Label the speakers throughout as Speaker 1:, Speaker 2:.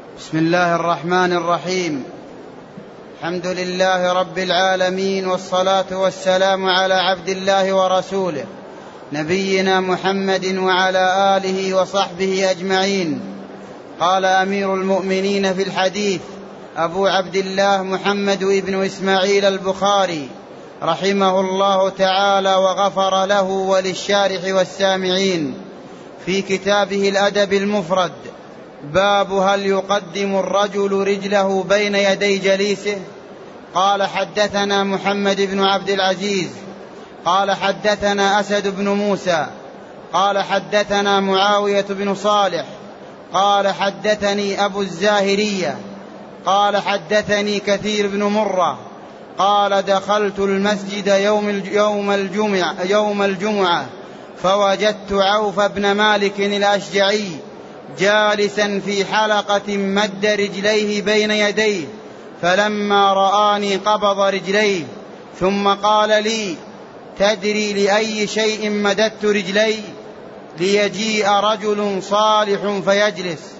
Speaker 1: بسم الله الرحمن الرحيم. الحمد لله رب العالمين، والصلاة والسلام على عبد الله ورسوله نبينا محمد وعلى آله وصحبه أجمعين. قال أمير المؤمنين في الحديث أبو عبد الله محمد بن إسماعيل البخاري رحمه الله تعالى وغفر له وللشارح والسامعين في كتابه الأدب المفرد: باب هل يقدم الرجل رجله بين يدي جليسه؟ قال: حدثنا محمد بن عبد العزيز قال حدثنا أسد بن موسى قال حدثنا معاوية بن صالح قال حدثني أبو الزاهرية قال حدثني كثير بن مرة قال: دخلت المسجد يوم الجمعة فوجدت عوف بن مالك الأشجعي جالسا في حلقة مد رجليه بين يديه، فلما رآني قبض رجليه ثم قال لي: تدري لأي شيء مددت رجلي؟ ليجيء رجل صالح فيجلس.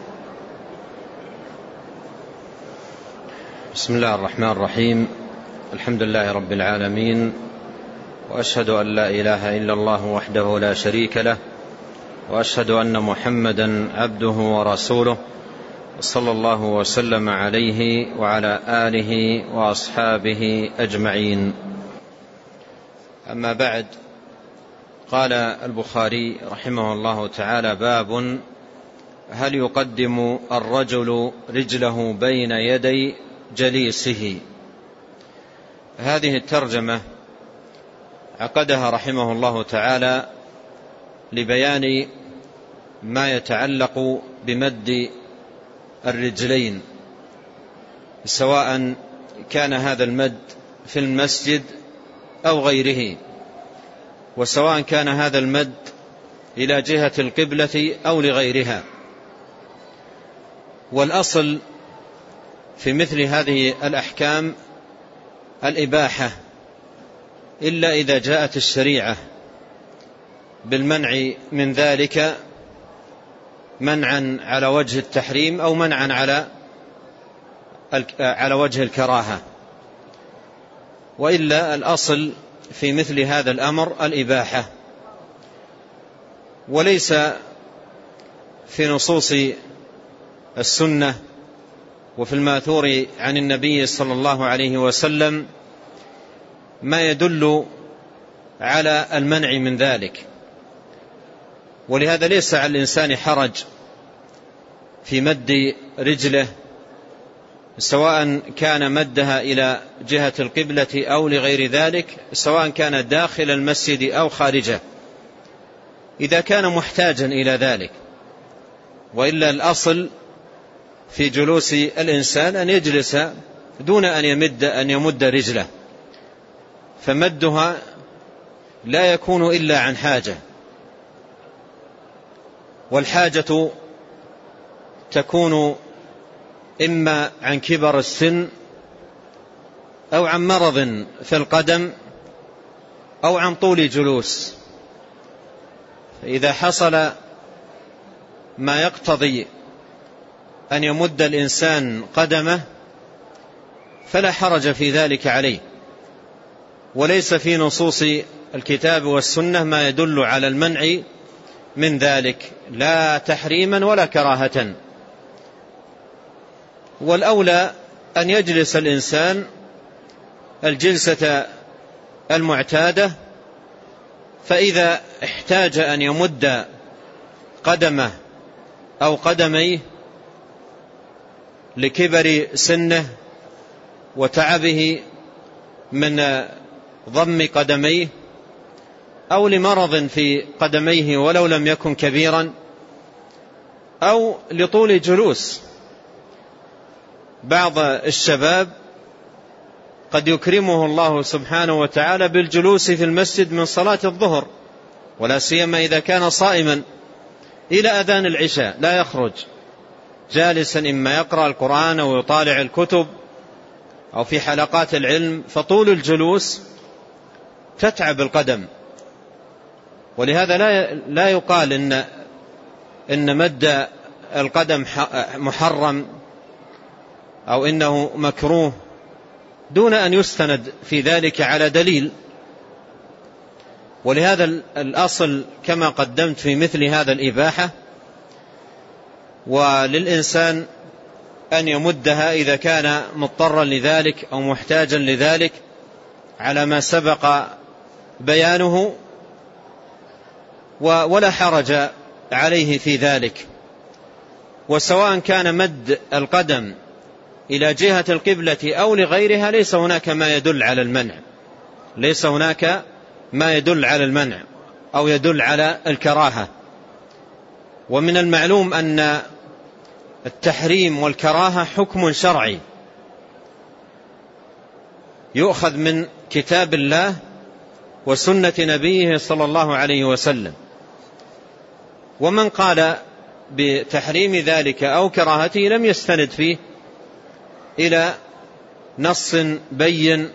Speaker 2: بسم الله الرحمن الرحيم. الحمد لله رب العالمين، وأشهد أن لا إله إلا الله وحده لا شريك له، وأشهد أن محمدا عبده ورسوله، صلى الله وسلم عليه وعلى آله وأصحابه أجمعين. أما بعد، قال البخاري رحمه الله تعالى: باب هل يقدم الرجل رجله بين يدي جليسه. هذه الترجمة عقدها رحمه الله تعالى لبيان ما يتعلق بمد الرجلين، سواء كان هذا المد في المسجد أو غيره، وسواء كان هذا المد إلى جهة القبلة أو لغيرها. والأصل في مثل هذه الأحكام الإباحة، إلا إذا جاءت الشريعة بالمنع من ذلك منعا على وجه التحريم أو منعا على وجه الكراهة، وإلا الأصل في مثل هذا الأمر الإباحة. وليس في نصوص السنة وفي الماثور عن النبي صلى الله عليه وسلم ما يدل على المنع من ذلك، ولهذا ليس على الإنسان حرج في مد رجله، سواء كان مدها إلى جهة القبلة أو لغير ذلك، سواء كان داخل المسجد أو خارجه، إذا كان محتاجا إلى ذلك. وإلا الأصل في جلوس الإنسان أن يجلس دون أن يمد رجله، فمدها لا يكون إلا عن حاجة، والحاجة تكون إما عن كبر السن أو عن مرض في القدم أو عن طول جلوس. فإذا حصل ما يقتضي أن يمد الإنسان قدمه فلا حرج في ذلك عليه، وليس في نصوص الكتاب والسنة ما يدل على المنع من ذلك، لا تحريما ولا كراهة. والأولى أن يجلس الإنسان الجلسة المعتادة، فإذا احتاج أن يمد قدمه أو قدميه لكبر سنه وتعبه من ضم قدميه، أو لمرض في قدميه ولو لم يكن كبيرا، أو لطول جلوس. بعض الشباب قد يكرمه الله سبحانه وتعالى بالجلوس في المسجد من صلاة الظهر، ولا سيما إذا كان صائما، إلى أذان العشاء لا يخرج، جالسا إما يقرأ القرآن أو يطالع الكتب أو في حلقات العلم، فطول الجلوس تتعب القدم. ولهذا لا يقال إن مد القدم محرم أو إنه مكروه دون أن يستند في ذلك على دليل. ولهذا الأصل كما قدمت في مثل هذا الإباحة، وللإنسان أن يمدها إذا كان مضطرا لذلك أو محتاجا لذلك على ما سبق بيانه، ولا حرج عليه في ذلك. وسواء كان مد القدم إلى جهة القبلة أو لغيرها ليس هناك ما يدل على المنع، ليس هناك ما يدل على المنع أو يدل على الكراهة. ومن المعلوم أن التحريم والكراهة حكم شرعي يؤخذ من كتاب الله وسنة نبيه صلى الله عليه وسلم. ومن قال بتحريم ذلك أو كراهته لم يستند فيه إلى نص بين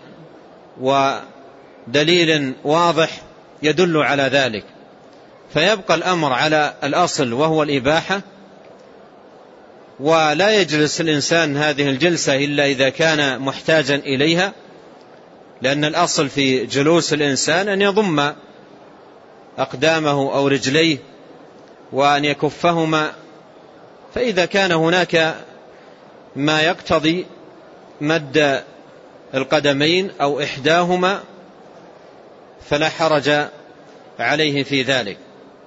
Speaker 2: ودليل واضح يدل على ذلك، فيبقى الأمر على الأصل وهو الإباحة. ولا يجلس الإنسان هذه الجلسة إلا إذا كان محتاجا إليها، لأن الأصل في جلوس الإنسان أن يضم أقدامه أو رجليه وأن يكفهما. فإذا كان هناك ما يقتضي مد القدمين أو إحداهما فلا حرج عليه في ذلك.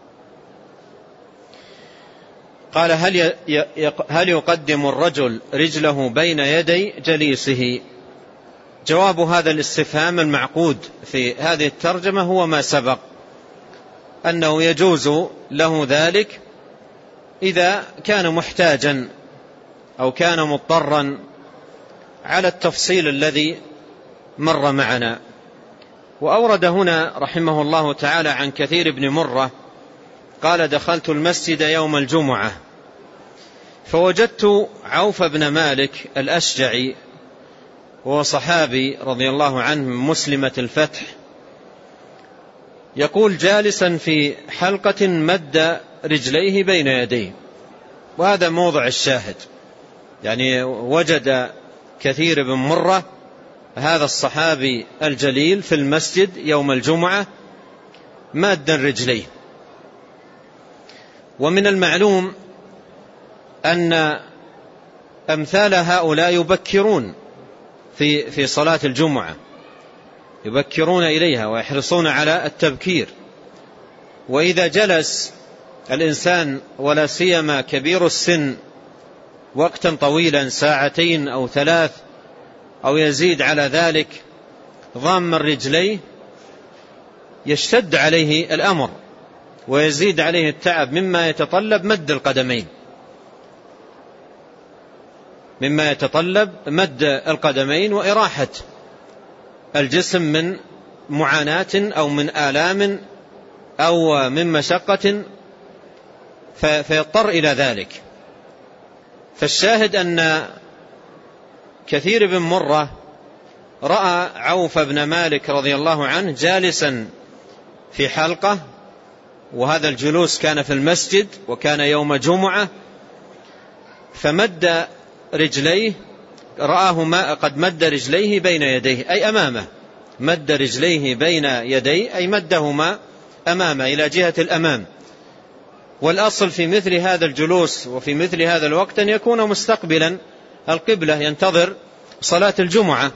Speaker 2: قال هل يقدم الرجل رجله بين يدي جليسه؟ جواب هذا الاستفهام المعقود في هذه الترجمة هو ما سبق، أنه يجوز له ذلك إذا كان محتاجا أو كان مضطرا على التفصيل الذي مر معنا. وأورد هنا رحمه الله تعالى عن كثير بن مرة قال دخلت المسجد يوم الجمعة فوجدت عوف بن مالك الأشجعي وهو صحابي رضي الله عنه من مسلمة الفتح يقول جالسا في حلقة مد رجليه بين يديه. وهذا موضع الشاهد، يعني وجد كثير بن مرة هذا الصحابي الجليل في المسجد يوم الجمعة مادا رجليه. ومن المعلوم أن أمثال هؤلاء يبكرون في صلاة الجمعة، يبكرون إليها ويحرصون على التبكير. وإذا جلس الإنسان ولا سيما كبير السن وقتا طويلا ساعتين أو 3 أو يزيد على ذلك ضام رجليه يشتد عليه الأمر ويزيد عليه التعب مما يتطلب مد القدمين، مما يتطلب مد القدمين وإراحة الجسم من معاناة أو من آلام أو من مشقة فيضطر إلى ذلك. فالشاهد أن كثير بن مرة رأى عوف بن مالك رضي الله عنه جالسا في حلقة، وهذا الجلوس كان في المسجد وكان يوم جمعة، فمد رجليه، رآه قد مد رجليه بين يديه أي أمامه، مد رجليه بين يديه أي مدهما أمامه إلى جهة الأمام. والأصل في مثل هذا الجلوس وفي مثل هذا الوقت أن يكون مستقبلا القبلة ينتظر صلاة الجمعة.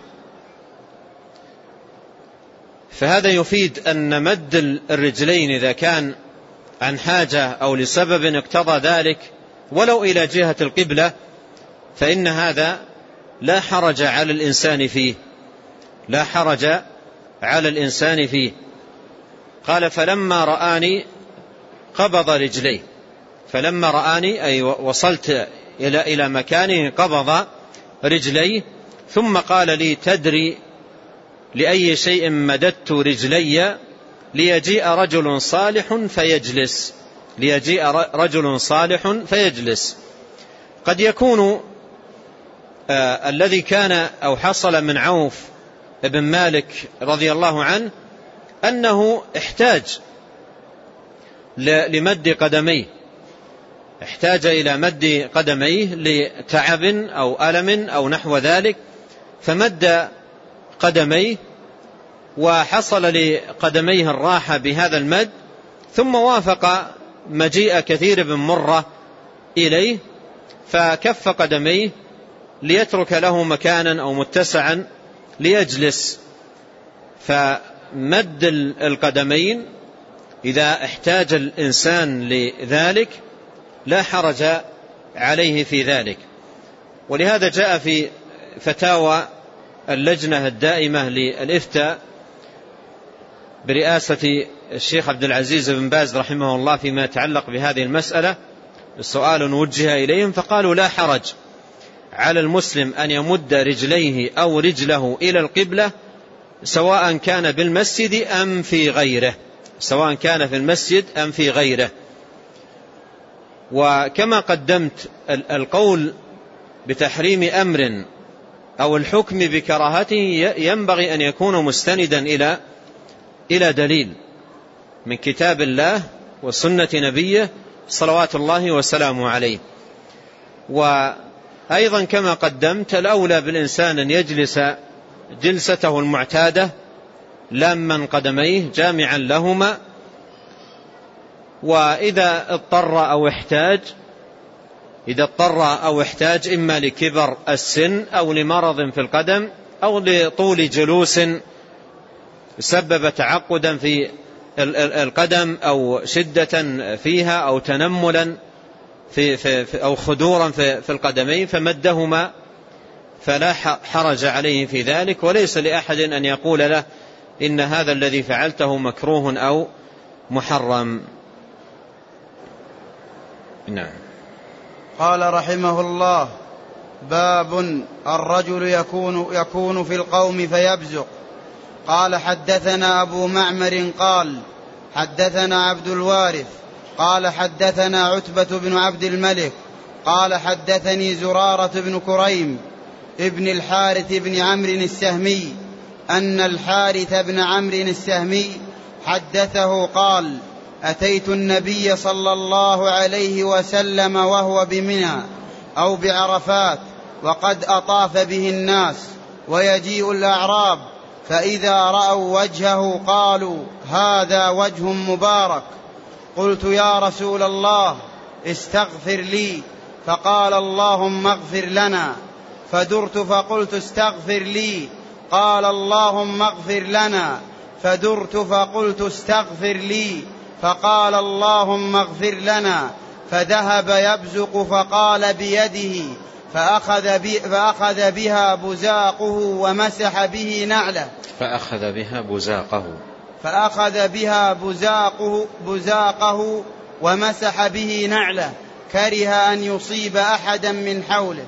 Speaker 2: فهذا يفيد أن مد الرجلين إذا كان عن حاجة أو لسبب اقتضى ذلك ولو إلى جهة القبلة فإن هذا لا حرج على الإنسان فيه، لا حرج على الإنسان فيه. قال فلما رآني قبض رجليه، فلما رآني أي وصلت إلى مكانه قبض رجليه ثم قال لي تدري لأي شيء مددت رجلي؟ ليجيء رجل صالح فيجلس، ليجيء رجل صالح فيجلس. قد يكون الذي كان أو حصل من عوف بن مالك رضي الله عنه أنه احتاج لمد قدميه، احتاج إلى مد قدميه لتعب أو ألم أو نحو ذلك، فمد قدميه وحصل لقدميه الراحة بهذا المد، ثم وافق مجيء كثير بن مرة إليه فكف قدميه ليترك له مكانا أو متسعا ليجلس. فمد القدمين إذا احتاج الإنسان لذلك لا حرج عليه في ذلك. ولهذا جاء في فتاوى اللجنة الدائمة للإفتاء برئاسة الشيخ عبد العزيز بن باز رحمه الله فيما يتعلق بهذه المسألة سؤال وجه إليهم، فقالوا لا حرج على المسلم أن يمد رجليه أو رجله إلى القبلة سواء كان بالمسجد أم في غيره، سواء كان في المسجد أم في غيره. وكما قدمت القول بتحريم أمر أو الحكم بكراهته ينبغي أن يكون مستندا إلى دليل من كتاب الله وسنة نبيه صلوات الله وسلامه عليه. وأيضا كما قدمت الأولى بالإنسان أن يجلس جلسته المعتادة لاما قدميه جامعا لهما، وإذا اضطر أو احتاج إما لكبر السن أو لمرض في القدم أو لطول جلوس سبب تعقدا في القدم أو شدة فيها أو تنملا أو خدورا في القدمين فمدهما فلا حرج عليه في ذلك، وليس لأحد أن يقول له إن هذا الذي فعلته مكروه أو محرم. نعم.
Speaker 1: قال رحمه الله: باب الرجل يكون في القوم فيبزق. قال حدثنا أبو معمر قال حدثنا عبد الوارث قال حدثنا عتبة بن عبد الملك قال حدثني زرارة بن كريم ابن الحارث بن عمرو السهمي أن الحارث بن عمرو السهمي حدثه قال: أتيت النبي صلى الله عليه وسلم وهو بمنى أو بعرفات وقد أطاف به الناس، ويجيء الأعراب فإذا رأوا وجهه قالوا: هذا وجه مبارك. قلت: يا رسول الله استغفر لي، فقال: اللهم اغفر لنا. فدرت فقلت: استغفر لي، قال: اللهم اغفر لنا. فدرت فقلت: استغفر لي، فقال: اللهم اغفر لنا. فذهب يبزق فقال بيده فأخذ بها بزاقه ومسح به نعله. فأخذ بها بزاقه ومسح به نعله، كره أن يصيب أحدا من حوله.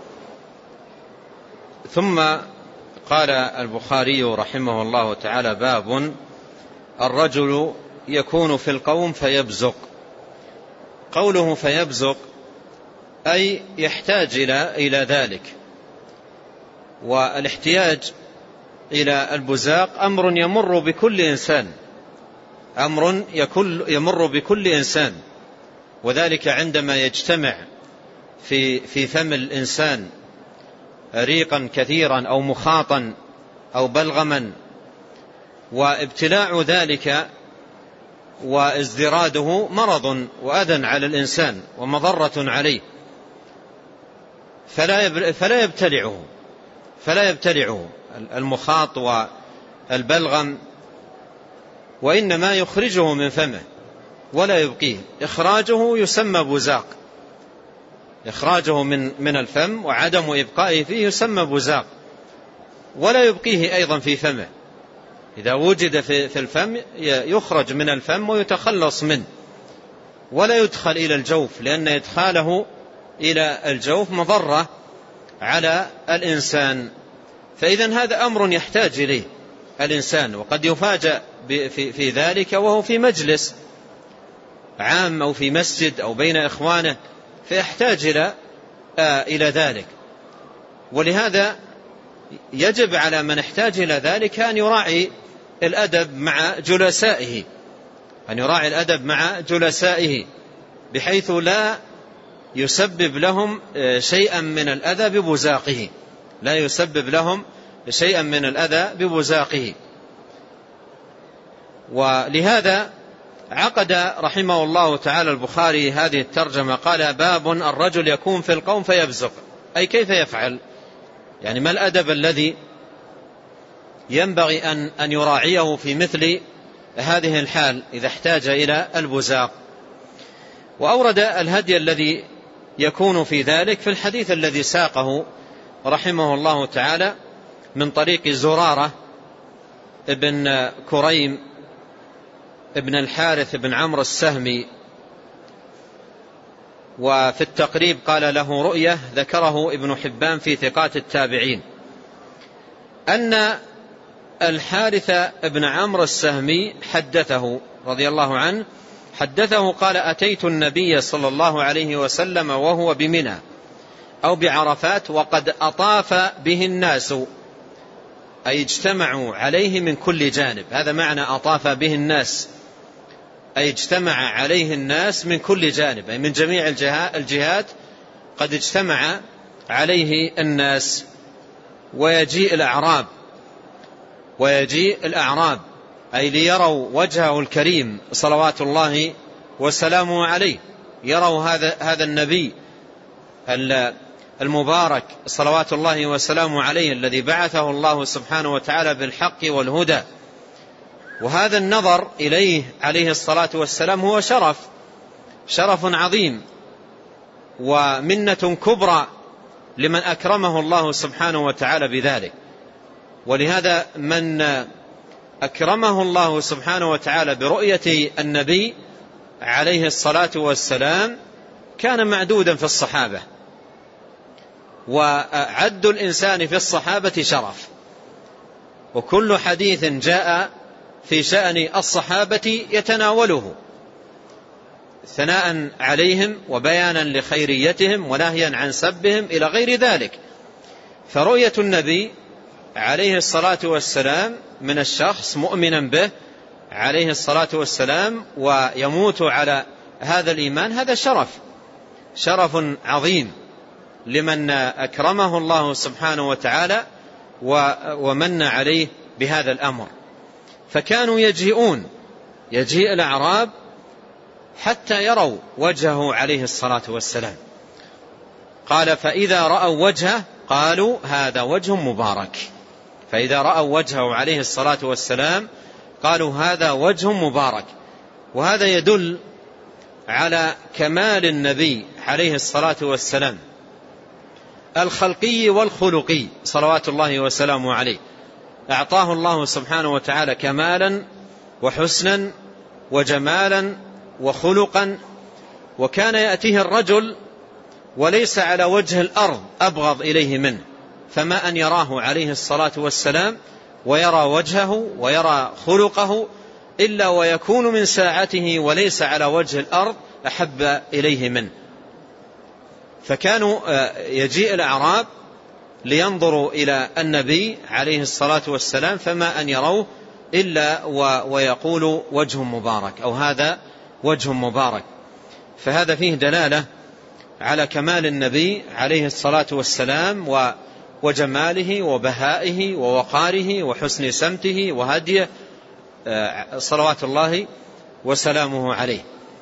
Speaker 2: ثم قال البخاري رحمه الله تعالى: باب الرجل يكون في القوم فيبزق. قوله فيبزق أي يحتاج إلى ذلك، والاحتياج إلى البزاق أمر يمر بكل إنسان، وذلك عندما يجتمع في فم الإنسان ريقا كثيرا أو مخاطا أو بلغما، وابتلاع ذلك وازدراده مرض وأذى على الإنسان ومضرة عليه، فلا يبتلعه المخاط والبلغم، وإنما يخرجه من فمه ولا يبقيه. إخراجه يسمى بزاق، إخراجه من الفم وعدم إبقائه فيه يسمى بزاق، ولا يبقيه أيضا في فمه. إذا وجد في الفم يخرج من الفم ويتخلص منه، ولا يدخل إلى الجوف، لأن إدخاله إلى الجوف مضرة على الإنسان. فإذن هذا أمر يحتاج إليه الإنسان، وقد يفاجأ في ذلك وهو في مجلس عام أو في مسجد أو بين إخوانه، فيحتاج إلى ذلك. ولهذا يجب على من احتاج إلى ذلك أن يراعي الأدب مع جلسائه، بحيث لا يسبب لهم شيئا من الأذى ببزاقه، لا يسبب لهم شيئا من الأذى ببزاقه. ولهذا عقد رحمه الله تعالى البخاري هذه الترجمة، قال: باب الرجل يكون في القوم فيبزق، أي كيف يفعل، يعني ما الأدب الذي ينبغي أن يراعيه في مثل هذه الحال إذا احتاج إلى البزاق. وأورد الهدي الذي يكون في ذلك في الحديث الذي ساقه رحمه الله تعالى من طريق زرارة ابن كريم ابن الحارث بن عمرو السهمي. وفي التقريب قال له رؤية ذكره ابن حبان في ثقات التابعين، أن الحارث بن عمرو السهمي حدثه رضي الله عنه، حدثه قال: أتيت النبي صلى الله عليه وسلم وهو بمنى أو بعرفات وقد أطاف به الناس، أي اجتمعوا عليه من كل جانب. هذا معنى أطاف به الناس، أي اجتمع عليه الناس من كل جانب، أي من جميع الجهات قد اجتمع عليه الناس. ويجيء الأعراب أي ليروا وجهه الكريم صلوات الله وسلامه عليه، يروا هذا النبي المبارك صلوات الله وسلامه عليه الذي بعثه الله سبحانه وتعالى بالحق والهدى. وهذا النظر إليه عليه الصلاة والسلام هو شرف عظيم ومنة كبرى لمن أكرمه الله سبحانه وتعالى بذلك. ولهذا من أكرمه الله سبحانه وتعالى برؤية النبي عليه الصلاة والسلام كان معدودا في الصحابة، وعد الإنسان في الصحابة شرف، وكل حديث جاء في شأن الصحابة يتناوله ثناء عليهم وبيانا لخيريتهم ونهيا عن سبهم إلى غير ذلك. فرؤية النبي عليه الصلاة والسلام من الشخص مؤمنا به عليه الصلاة والسلام ويموت على هذا الإيمان، هذا شرف عظيم لمن أكرمه الله سبحانه وتعالى ومن عليه بهذا الأمر. فكانوا يجيء الأعراب حتى يروا وجهه عليه الصلاة والسلام. قال: فإذا رأوا وجهه قالوا هذا وجه مبارك. فإذا رأوا وجهه عليه الصلاة والسلام قالوا هذا وجه مبارك. وهذا يدل على كمال النبي عليه الصلاة والسلام الخلقي والخلقي صلوات الله وسلامه عليه. أعطاه الله سبحانه وتعالى كمالا وحسنا وجمالا وخلقا، وكان يأتيه الرجل وليس على وجه الأرض أبغض إليه منه، فما أن يراه عليه الصلاة والسلام ويرى وجهه ويرى خلقه إلا ويكون من ساعته وليس على وجه الأرض أحب إليه منه. فكانوا يجيء الأعراب لينظروا إلى النبي عليه الصلاة والسلام فما أن يروه إلا ويقولوا وجه مبارك أو هذا وجه مبارك. فهذا فيه دلالة على كمال النبي عليه الصلاة والسلام وجماله وبهائه ووقاره وحسن سمته وهديه صلوات الله وسلامه عليه.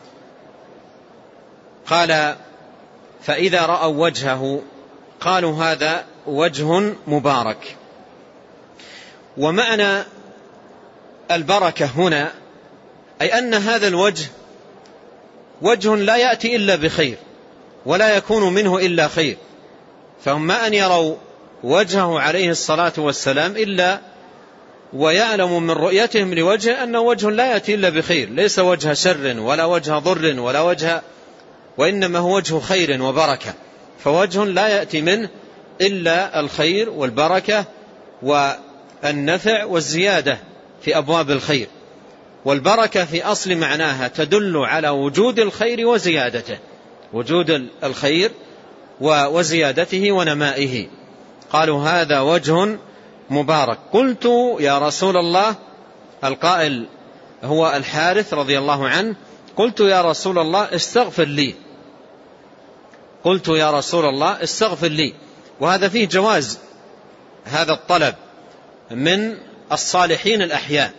Speaker 2: قال: فإذا رأوا وجهه قالوا هذا وجه مبارك. ومعنى البركة هنا أي أن هذا الوجه وجه لا يأتي إلا بخير ولا يكون منه إلا خير. فهم ما أن يروا وجهه عليه الصلاة والسلام إلا ويعلم من رؤيتهم لوجهه أنه وجه لا يأتي إلا بخير، ليس وجه شر ولا وجه ضر ولا وجه، وإنما هو وجه خير وبركة. فوجه لا يأتي منه إلا الخير والبركة والنفع والزيادة في أبواب الخير. والبركة في أصل معناها تدل على وجود الخير وزيادته، وجود الخير وزيادته ونمائه. قالوا هذا وجه مبارك. قلت يا رسول الله، القائل هو الحارث رضي الله عنه، قلت يا رسول الله استغفر لي. قلت يا رسول الله استغفر لي. وهذا فيه جواز هذا الطلب من الصالحين الأحياء،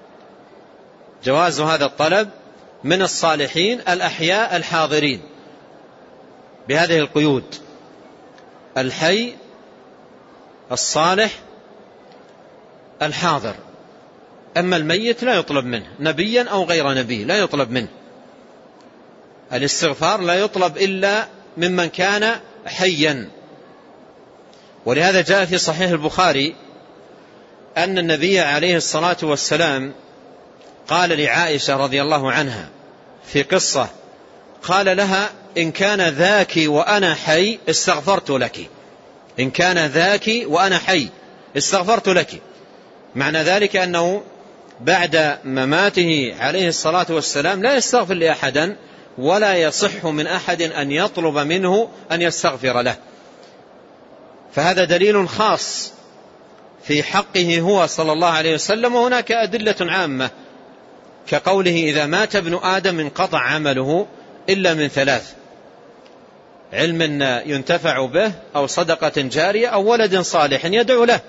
Speaker 2: جواز هذا الطلب من الصالحين الأحياء الحاضرين بهذه القيود: الحي الصالح الحاضر. أما الميت لا يطلب منه، نبيا أو غير نبي لا يطلب منه. الاستغفار لا يطلب إلا ممن كان حيا. ولهذا جاء في صحيح البخاري أن النبي عليه الصلاة والسلام قال لعائشة رضي الله عنها في قصة، قال لها: إن كان ذاك وأنا حي استغفرت لك، إن كان ذاك وأنا حي استغفرت لك. معنى ذلك أنه بعد مماته عليه الصلاة والسلام لا يستغفر لأحدا، ولا يصح من أحد أن يطلب منه أن يستغفر له. فهذا دليل خاص في حقه هو صلى الله عليه وسلم. وهناك أدلة عامة كقوله: إذا مات ابن آدم انقطع عمله إلا من ثلاث: علم ينتفع به، أو صدقة جارية، أو ولد صالح يدعو له.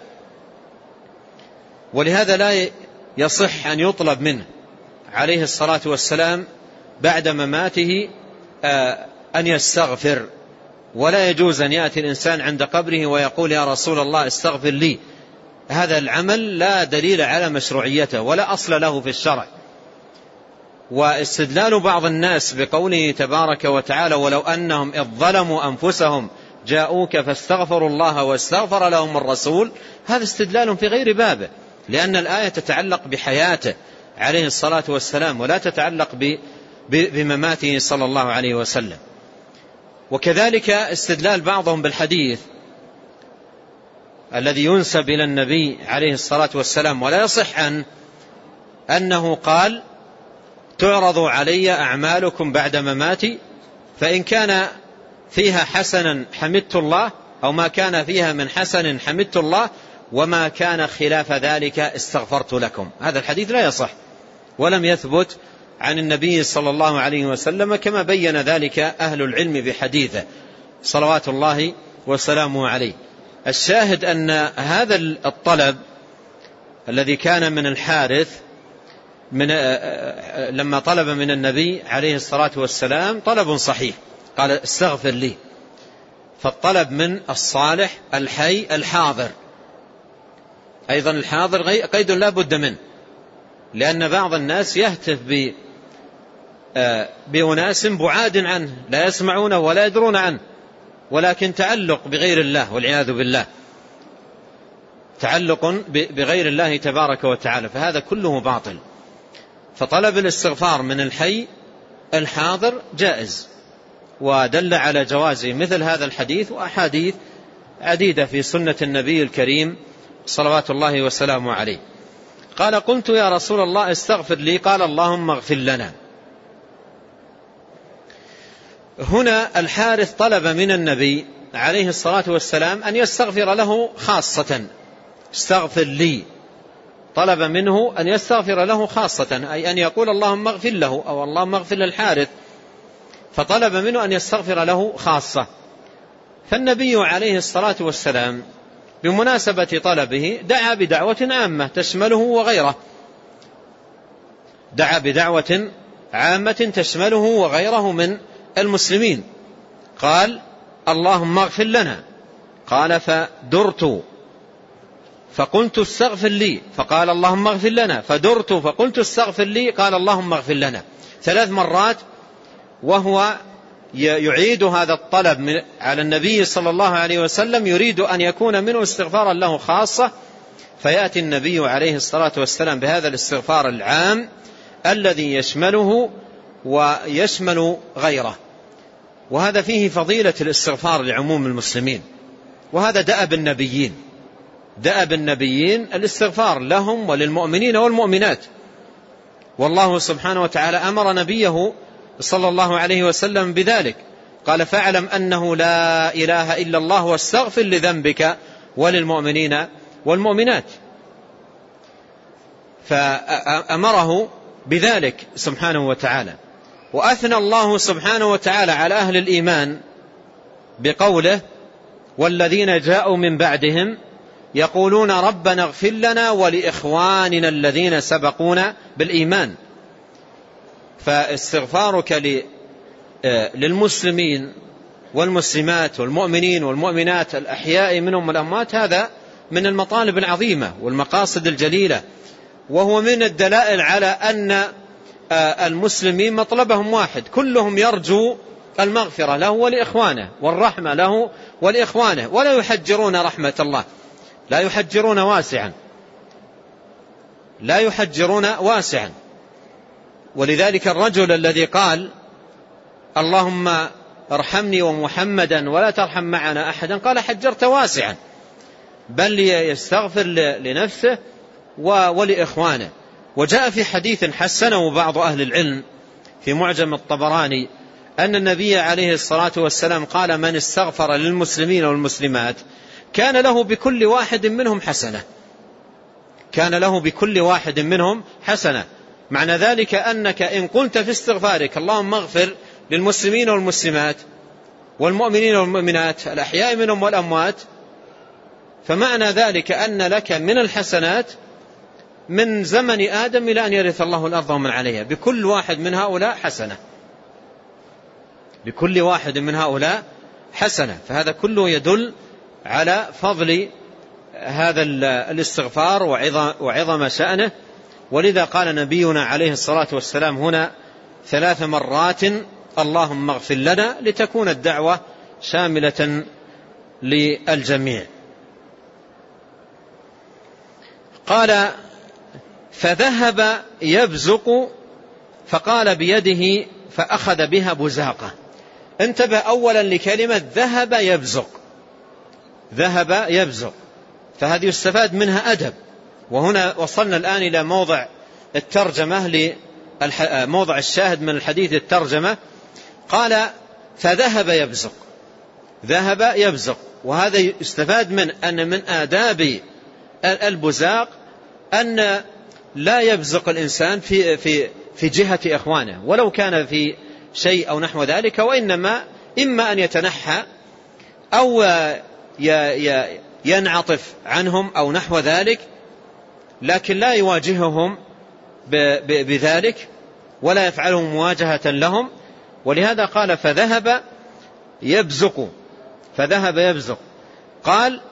Speaker 2: ولهذا لا يصح أن يطلب منه عليه الصلاة والسلام بعد مماته أن يستغفر، ولا يجوز أن يأتي الإنسان عند قبره ويقول: يا رسول الله استغفر لي. هذا العمل لا دليل على مشروعيته ولا أصل له في الشرع. واستدلال بعض الناس بقوله تبارك وتعالى: ولو أنهم إذ ظلموا أنفسهم جاءوك فاستغفروا الله واستغفر لهم الرسول، هذا استدلال في غير بابه، لأن الآية تتعلق بحياته عليه الصلاة والسلام ولا تتعلق بمماته صلى الله عليه وسلم. وكذلك استدلال بعضهم بالحديث الذي ينسب إلى النبي عليه الصلاة والسلام ولا يصح عنه أنه قال: تعرض علي أعمالكم بعد مماتي، فإن كان فيها حسنا حمدت الله، أو ما كان فيها من حسن حمدت الله، وما كان خلاف ذلك استغفرت لكم. هذا الحديث لا يصح ولم يثبت عن النبي صلى الله عليه وسلم، كما بين ذلك أهل العلم بحديثه صلوات الله وسلامه عليه. الشاهد أن هذا الطلب الذي كان من الحارث لما طلب من النبي عليه الصلاة والسلام طلب صحيح، قال: استغفر لي. فالطلب من الصالح الحي الحاضر. أيضا الحاضر قيد لا بد منه، لأن بعض الناس يهتف بأناس بعاد عنه لا يسمعونه ولا يدرون عنه، ولكن تعلق بغير الله والعياذ بالله، تعلق بغير الله تبارك وتعالى، فهذا كله باطل. فطلب الاستغفار من الحي الحاضر جائز، ودل على جوازه مثل هذا الحديث وأحاديث عديدة في سنة النبي الكريم صلوات الله وسلامه عليه. قال: قلت يا رسول الله استغفر لي، قال: اللهم اغفر لنا. هنا الحارث طلب من النبي عليه الصلاة والسلام أن يستغفر له خاصة، استغفر لي، طلب منه أن يستغفر له خاصة، أي أن يقول اللهم اغفر له أو اللهم اغفر للحارث، فطلب منه أن يستغفر له خاصة. فالنبي عليه الصلاة والسلام بمناسبة طلبه دعا بدعوة عامة تشمله وغيره، دعا بدعوة عامة تشمله وغيره من المسلمين. قال: اللهم اغفر لنا. قال: فدرت فقلت استغفر لي، فقال: اللهم اغفر لنا. فدرت فقلت استغفر لي، قال: اللهم اغفر لنا. 3 مرات، وهو يعيد هذا الطلب على النبي صلى الله عليه وسلم، يريد أن يكون منه استغفارا له خاصة، فيأتي النبي عليه الصلاة والسلام بهذا الاستغفار العام الذي يشمله ويشمل غيره. وهذا فيه فضيلة الاستغفار لعموم المسلمين، وهذا دأب النبيين، دأب النبيين الاستغفار لهم وللمؤمنين والمؤمنات. والله سبحانه وتعالى أمر نبيه صلى الله عليه وسلم بذلك، قال: فاعلم أنه لا إله إلا الله واستغفر لذنبك وللمؤمنين والمؤمنات. فأمره بذلك سبحانه وتعالى. وأثنى الله سبحانه وتعالى على أهل الإيمان بقوله والذين جاءوا من بعدهم يقولون ربنا اغفر لنا ولإخواننا الذين سبقونا بالإيمان. فاستغفارك للمسلمين والمسلمات والمؤمنين والمؤمنات الأحياء منهم والأموات هذا من المطالب العظيمة والمقاصد الجليلة، وهو من الدلائل على أن المسلمين مطلبهم واحد، كلهم يرجو المغفرة له ولإخوانه والرحمة له ولإخوانه، ولا يحجرون رحمة الله، لا يحجرون واسعا، لا يحجرون واسعا. ولذلك الرجل الذي قال اللهم ارحمني ومحمدا ولا ترحم معنا أحدا قال حجرت واسعا، بل يستغفر لنفسه ولإخوانه. وجاء في حديث حسنه بعض أهل العلم في معجم الطبراني أن النبي عليه الصلاة والسلام قال من استغفر للمسلمين والمسلمات كان له بكل واحد منهم حسنة، كان له بكل واحد منهم حسنة. معنى ذلك أنك إن قلت في استغفارك اللهم اغفر للمسلمين والمسلمات والمؤمنين والمؤمنات الأحياء منهم والأموات، فمعنى ذلك أن لك من الحسنات من زمن آدم إلى أن يرث الله الأرض ومن عليها، بكل واحد من هؤلاء حسنة، بكل واحد من هؤلاء حسنة. فهذا كله يدل على فضل هذا الاستغفار وعظم شأنه. ولذا قال نبينا عليه الصلاة والسلام هنا 3 مرات اللهم اغفر لنا، لتكون الدعوة شاملة للجميع. قال فذهب يبزق فقال بيده فأخذ بها بزاقة. انتبه أولا لكلمة ذهب يبزق، ذهب يبزق، فهذه يستفاد منها أدب. وهنا وصلنا الآن إلى موضع الترجمة، موضع الشاهد من الحديث الترجمة. قال فذهب يبزق، ذهب يبزق، وهذا يستفاد من أن من آداب البزاق أن لا يبزق الإنسان في جهة إخوانه ولو كان في شيء أو نحو ذلك، وإنما إما أن يتنحى أو ينعطف عنهم أو نحو ذلك، لكن لا يواجههم بذلك ولا يفعلهم مواجهة لهم. ولهذا قال فذهب يبزق، فذهب يبزق. قال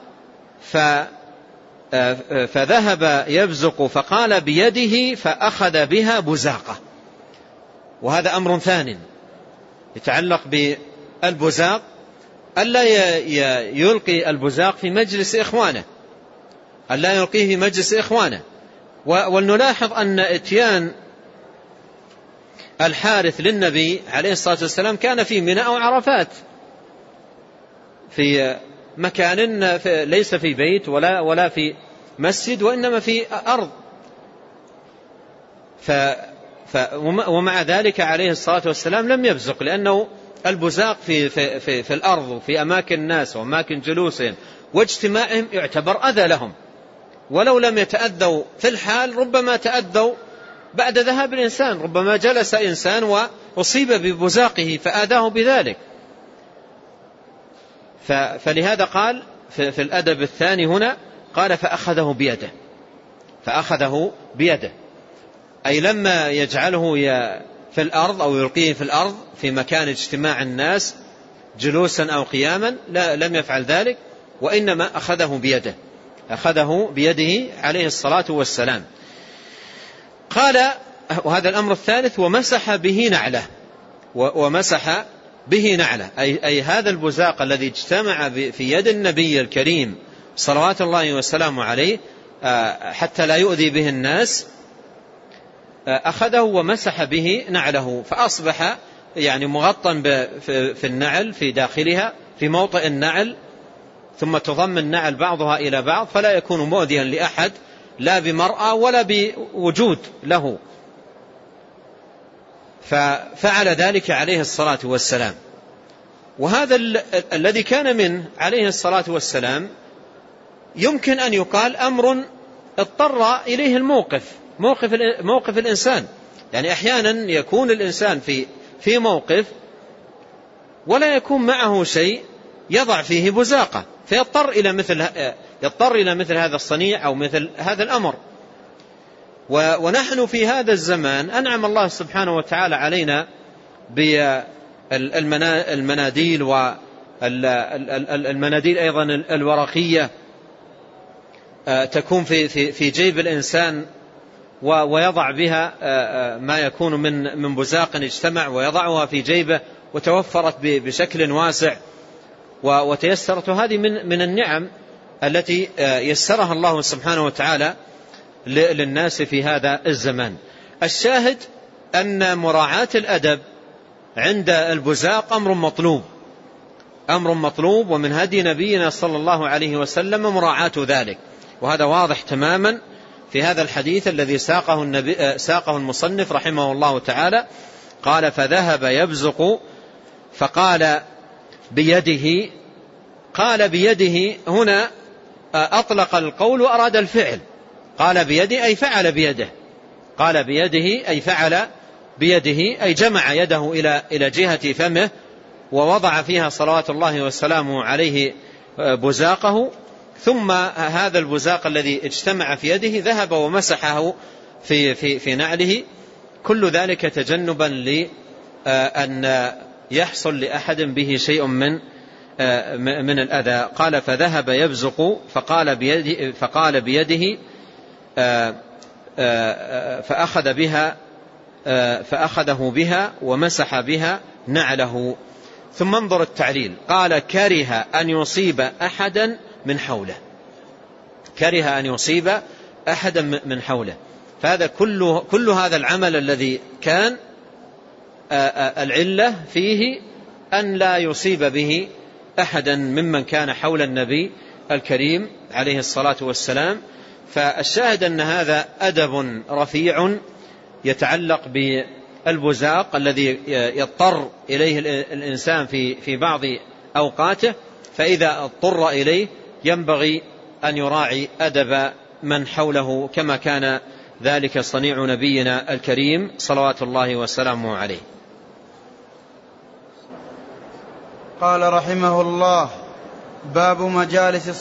Speaker 2: فذهب يبزق فقال بيده فأخذ بها بزاقة. وهذا أمر ثاني يتعلق بالبزاق، ألا يلقي البزاق في مجلس إخوانه، ألا يلقيه في مجلس إخوانه. ولنلاحظ أن إتيان الحارث للنبي عليه الصلاة والسلام كان في منى أو عرفات، في مكان ليس في بيت ولا في مسجد، وإنما في أرض. ومع ذلك عليه الصلاة والسلام لم يبزق، لأنه البزاق في الأرض وفي أماكن الناس وأماكن جلوسهم واجتماعهم يعتبر أذى لهم، ولو لم يتأذوا في الحال ربما تأذوا بعد ذهاب الإنسان، ربما جلس إنسان وأصيب ببزاقه فآذاه بذلك. فلهذا قال في الأدب الثاني هنا قال فأخذه بيده، فأخذه بيده، أي لما يجعله في الأرض أو يلقيه في الأرض في مكان اجتماع الناس جلوسا أو قياما، لم يفعل ذلك، وإنما أخذه بيده، أخذه بيده عليه الصلاة والسلام. قال وهذا الأمر الثالث ومسح به نعله، ومسح به نعله، أي هذا البزاق الذي اجتمع في يد النبي الكريم صلوات الله وسلامه عليه حتى لا يؤذي به الناس، أخذه ومسح به نعله، فأصبح يعني مغطى في النعل في داخلها في موطئ النعل، ثم تضم النعل بعضها إلى بعض فلا يكون مؤذيا لأحد لا بمرأة ولا بوجود له. ففعل ذلك عليه الصلاة والسلام. وهذا الذي كان منه عليه الصلاة والسلام يمكن أن يقال أمر اضطر إليه الموقف، موقف الإنسان. يعني أحيانا يكون الإنسان في موقف ولا يكون معه شيء يضع فيه بزاقة، فيضطر إلى مثل هذا الصنيع أو مثل هذا الأمر. ونحن في هذا الزمان أنعم الله سبحانه وتعالى علينا بالمناديل والمناديل أيضا الورقية تكون في جيب الإنسان، ويضع بها ما يكون من بزاق اجتمع ويضعها في جيبه، وتوفرت بشكل واسع وتيسرت. هذه من النعم التي يسرها الله سبحانه وتعالى للناس في هذا الزمان. الشاهد أن مراعاة الأدب عند البزاق أمر مطلوب، ومن هدي نبينا صلى الله عليه وسلم مراعاة ذلك، وهذا واضح تماما في هذا الحديث الذي ساقه المصنف رحمه الله تعالى. قال فذهب يبزق فقال بيده. قال بيده هنا أطلق القول وأراد الفعل. قال بيده أي فعل بيده، قال بيده أي فعل بيده، أي جمع يده إلى جهة فمه ووضع فيها صلوات الله وسلامه عليه بزاقه، ثم هذا البزاق الذي اجتمع في يده ذهب ومسحه في نعله، كل ذلك تجنبا لأن يحصل لأحد به شيء من الأذى. قال فذهب يبزق فقال بيده فأخذه بها ومسح بها نعله. ثم انظر التعليل، قال كره أن يصيب أحدا من حوله، كره أن يصيب أحدا من حوله. فهذا كل هذا العمل الذي كان العلة فيه أن لا يصيب به أحدا ممن كان حول النبي الكريم عليه الصلاة والسلام. فالشاهد أن هذا أدب رفيع يتعلق بالبزاق الذي يضطر إليه الإنسان في بعض أوقاته، فإذا اضطر إليه ينبغي أن يراعي أدب من حوله، كما كان ذلك صنيع نبينا الكريم صلوات الله وسلامه عليه.
Speaker 1: قال رحمه الله: باب مجالس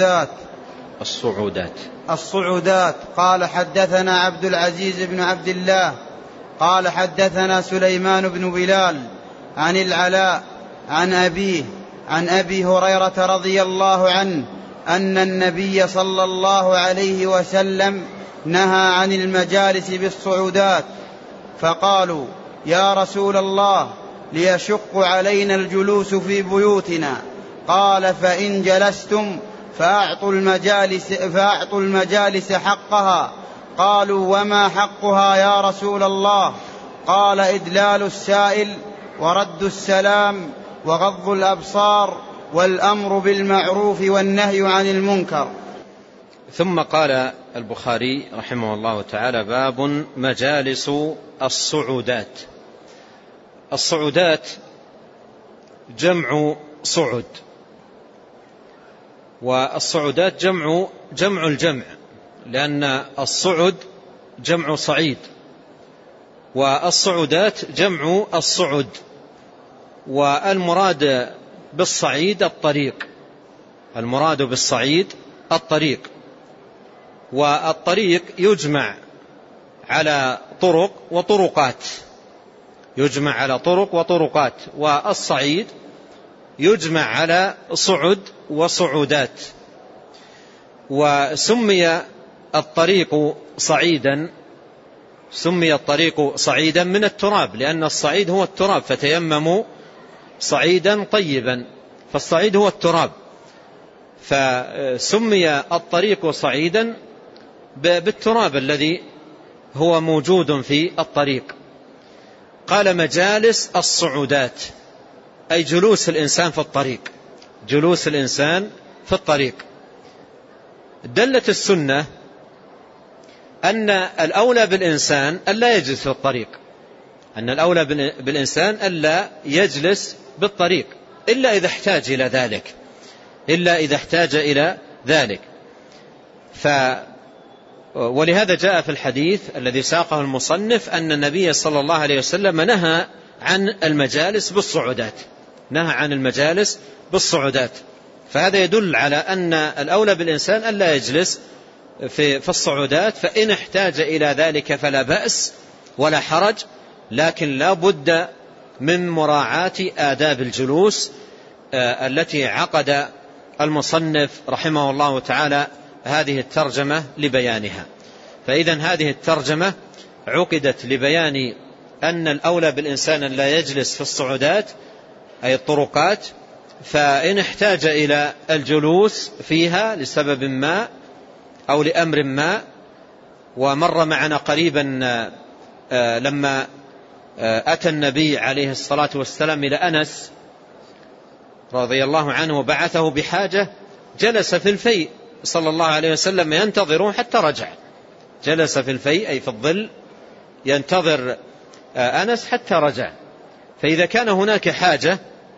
Speaker 1: الصعودات. قال حدثنا عبد العزيز بن عبد الله قال حدثنا سليمان بن بلال عن العلاء عن أبيه عن أبي هريرة رضي الله عنه أن النبي صلى الله عليه وسلم نهى عن المجالس بالصعودات، فقالوا: يا رسول الله، ليشق علينا الجلوس في بيوتنا. قال: فإن جلستم فأعطوا المجالس حقها. قالوا: وما حقها يا رسول الله؟ قال: إدلال السائل ورد السلام وغض الأبصار والأمر بالمعروف والنهي عن المنكر.
Speaker 2: ثم قال البخاري رحمه الله تعالى: باب مجالس الصعودات. الصعودات جمع صعد، والصعودات جمع الجمع، لأن الصعد جمع صعيد، والصعودات جمع الصعد. والمراد بالصعيد الطريق، المراد بالصعيد الطريق، والطريق يجمع على طرق وطرقات، يجمع على طرق وطرقات، والصعيد يجمع على صعد وصعودات. وسمي الطريق صعيدا، سمي الطريق صعيدا من التراب، لأن الصعيد هو التراب، فتيمموا صعيدا طيبا، فالصعيد هو التراب، فسمي الطريق صعيدا بالتراب الذي هو موجود في الطريق. قال: مجالس الصعودات أي جلوس الإنسان في الطريق، جلوس الإنسان في الطريق. دلت السنة أن الأولى بالإنسان ألا يجلس في الطريق، أن الأولى بالإنسان ألا يجلس بالطريق إلا إذا احتاج إلى ذلك، إلا إذا احتاج إلى ذلك. ولهذا جاء في الحديث الذي ساقه المصنف أن النبي صلى الله عليه وسلم نهى عن المجالس بالصعودات، نهى عن المجالس بالصعودات. فهذا يدل على أن الأولى بالإنسان أن لا يجلس في الصعودات، فإن احتاج إلى ذلك فلا بأس ولا حرج، لكن لا بد من مراعاة آداب الجلوس التي عقد المصنف رحمه الله تعالى هذه الترجمة لبيانها. فإذن هذه الترجمة عقدت لبيان أن الأولى بالإنسان أن لا يجلس في الصعودات أي الطرقات، فإن احتاج إلى الجلوس فيها لسبب ما أو لأمر ما. ومر معنا قريبا لما أتى النبي عليه الصلاة والسلام إلى أنس رضي الله عنه وبعثه بحاجة، جلس في الفيء صلى الله عليه وسلم ينتظره حتى رجع. جلس في الفيء أي في الظل ينتظر أنس حتى رجع. فإذا كان هناك حاجة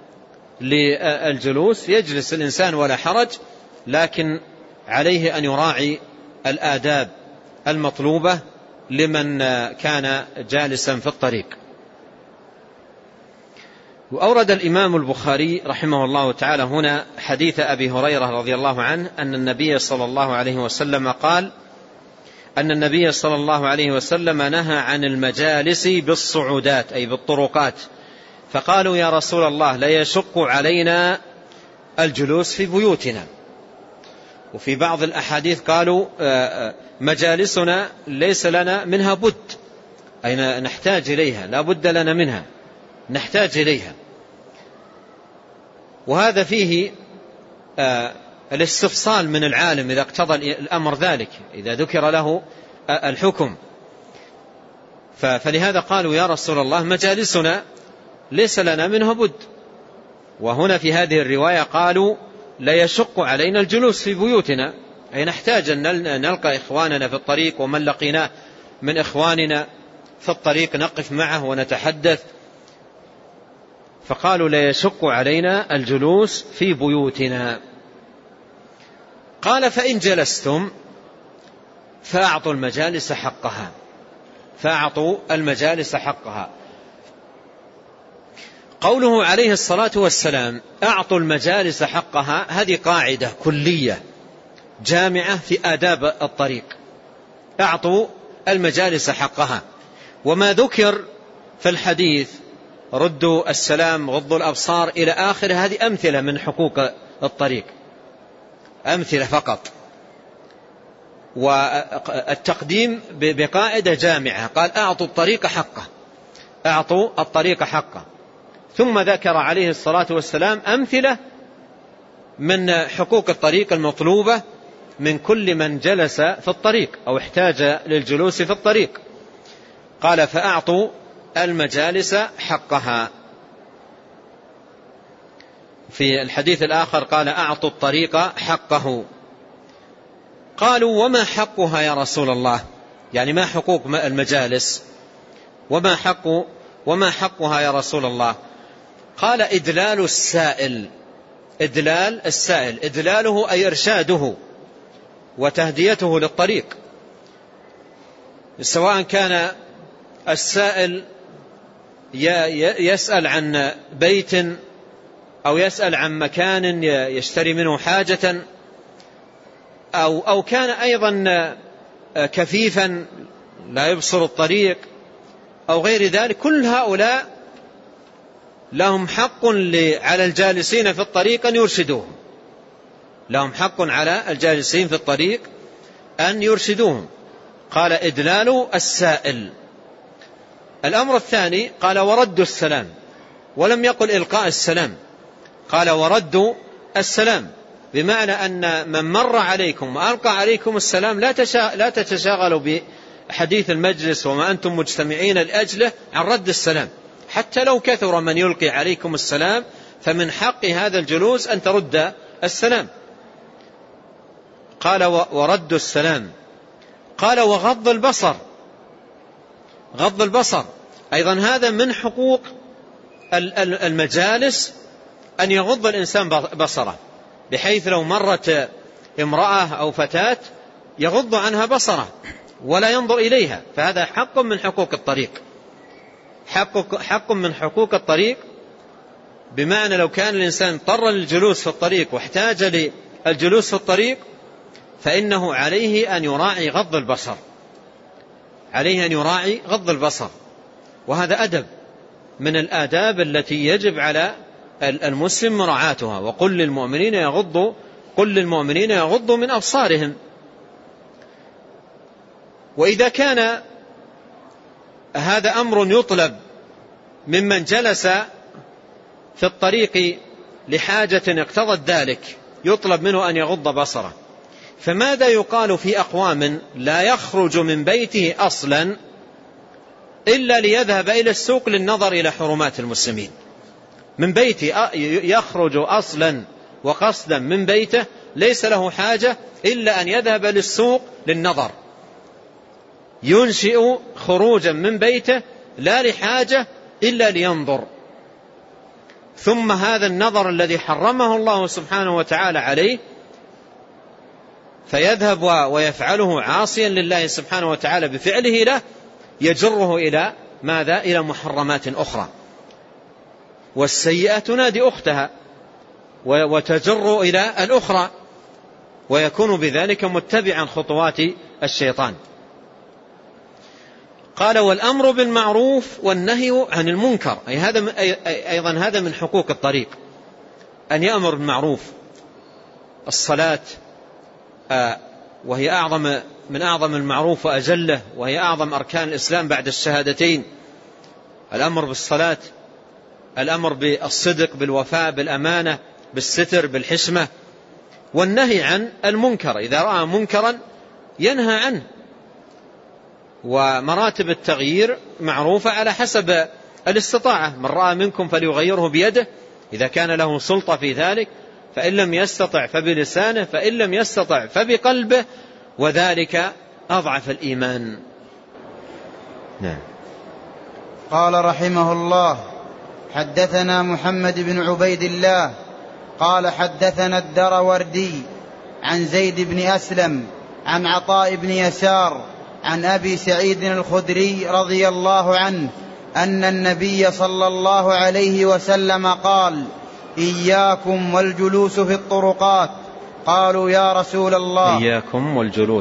Speaker 2: للجلوس يجلس الإنسان ولا حرج، لكن عليه أن يراعي الآداب المطلوبة لمن كان جالسا في الطريق. وأورد الإمام البخاري رحمه الله تعالى هنا حديث أبي هريرة رضي الله عنه أن النبي صلى الله عليه وسلم قال أن النبي صلى الله عليه وسلم نهى عن المجالس بالصعودات أي بالطرقات، فقالوا يا رسول الله لا يشق علينا الجلوس في بيوتنا. وفي بعض الأحاديث قالوا مجالسنا ليس لنا منها بد، أي نحتاج إليها، لا بد لنا منها، نحتاج إليها. وهذا فيه الاستفصال من العالم إذا اقتضى الأمر ذلك، إذا ذكر له الحكم. فلهذا قالوا يا رسول الله مجالسنا ليس لنا منها بد. وهنا في هذه الرواية قالوا لا يشق علينا الجلوس في بيوتنا، أي نحتاج أن نلقى إخواننا في الطريق، ومن لقيناه من إخواننا في الطريق نقف معه ونتحدث. فقالوا لا يشق علينا الجلوس في بيوتنا. قال فإن جلستم فأعطوا المجالس حقها، فأعطوا المجالس حقها. قوله عليه الصلاة والسلام أعطوا المجالس حقها، هذه قاعدة كلية جامعة في آداب الطريق، أعطوا المجالس حقها. وما ذكر في الحديث ردوا السلام غضوا الأبصار إلى آخر، هذه أمثلة من حقوق الطريق، أمثلة فقط. والتقديم بقاعدة جامعة، قال أعطوا الطريق حقه، أعطوا الطريق حقه. ثم ذكر عليه الصلاة والسلام أمثلة من حقوق الطريق المطلوبة من كل من جلس في الطريق أو احتاج للجلوس في الطريق. قال فأعطوا المجالس حقها. في الحديث الآخر قال أعطوا الطريق حقه. قالوا وما حقها يا رسول الله، يعني ما حقوق المجالس، وما حقها يا رسول الله؟ قال إدلال السائل، إدلال السائل، إدلاله أي إرشاده وتهديته للطريق، سواء كان السائل يسأل عن بيت أو يسأل عن مكان يشتري منه حاجة، أو كان أيضا كفيفا لا يبصر الطريق أو غير ذلك. كل هؤلاء لهم حق على الجالسين في الطريق أن يرشدوهم، لهم حق على الجالسين في الطريق أن يرشدوهم. قال إدلال السائل. الأمر الثاني قال وردوا السلام، ولم يقل إلقاء السلام، قال وردوا السلام، بمعنى أن من مر عليكم وألقى عليكم السلام لا تتشاغلوا بحديث المجلس وما أنتم مجتمعين لأجله عن رد السلام، حتى لو كثر من يلقي عليكم السلام فمن حق هذا الجلوس أن ترد السلام. قال وردوا السلام. قال وغض البصر، غض البصر أيضا هذا من حقوق المجالس، أن يغض الإنسان بصره، بحيث لو مرت امرأة أو فتاة يغض عنها بصره ولا ينظر إليها، فهذا حق من حقوق الطريق، حق من حقوق الطريق. بمعنى لو كان الإنسان اضطر للجلوس في الطريق واحتاج للجلوس في الطريق فإنه عليه أن يراعي غض البصر، عليه أن يراعي غض البصر. وهذا أدب من الآداب التي يجب على المسلم مراعاتها. وقل للمؤمنين يغضوا من أبصارهم. وإذا كان هذا أمر يطلب ممن جلس في الطريق لحاجة اقتضت ذلك، يطلب منه أن يغض بصره، فماذا يقال في أقوام لا يخرج من بيته أصلا إلا ليذهب إلى السوق للنظر إلى حرمات المسلمين؟ من بيته يخرج أصلا وقصدا من بيته، ليس له حاجة إلا أن يذهب للسوق للنظر، ينشئ خروجا من بيته لا لحاجة إلا لينظر. ثم هذا النظر الذي حرمه الله سبحانه وتعالى عليه فيذهب ويفعله عاصيا لله سبحانه وتعالى بفعله له، يجره إلى ماذا؟ إلى محرمات أخرى. والسيئة تنادي أختها وتجر إلى الأخرى، ويكون بذلك متبعا خطوات الشيطان. قال والأمر بالمعروف والنهي عن المنكر، أيضا هذا من حقوق الطريق، أن يأمر بالمعروف. الصلاة وهي من أعظم المعروف وأجله، وهي أعظم أركان الإسلام بعد الشهادتين. الأمر بالصلاة، الأمر بالصدق، بالوفاء، بالأمانة، بالستر، بالحشمة. والنهي عن المنكر، إذا رأى منكرا ينهى عنه. ومراتب التغيير معروفة على حسب الاستطاعة. من رأى منكم فليغيره بيده إذا كان له سلطة في ذلك، فإن لم يستطع فبلسانه، فإن لم يستطع فبقلبه، وذلك أضعف الإيمان. نعم.
Speaker 1: قال رحمه الله: حدثنا محمد بن عبيد الله قال حدثنا الدروردي عن زيد بن أسلم عن عطاء بن يسار عن أبي سعيد الخدري رضي الله عنه أن النبي صلى الله عليه وسلم قال: إياكم والجلوس في الطرقات. قالوا يا رسول الله
Speaker 2: إياكم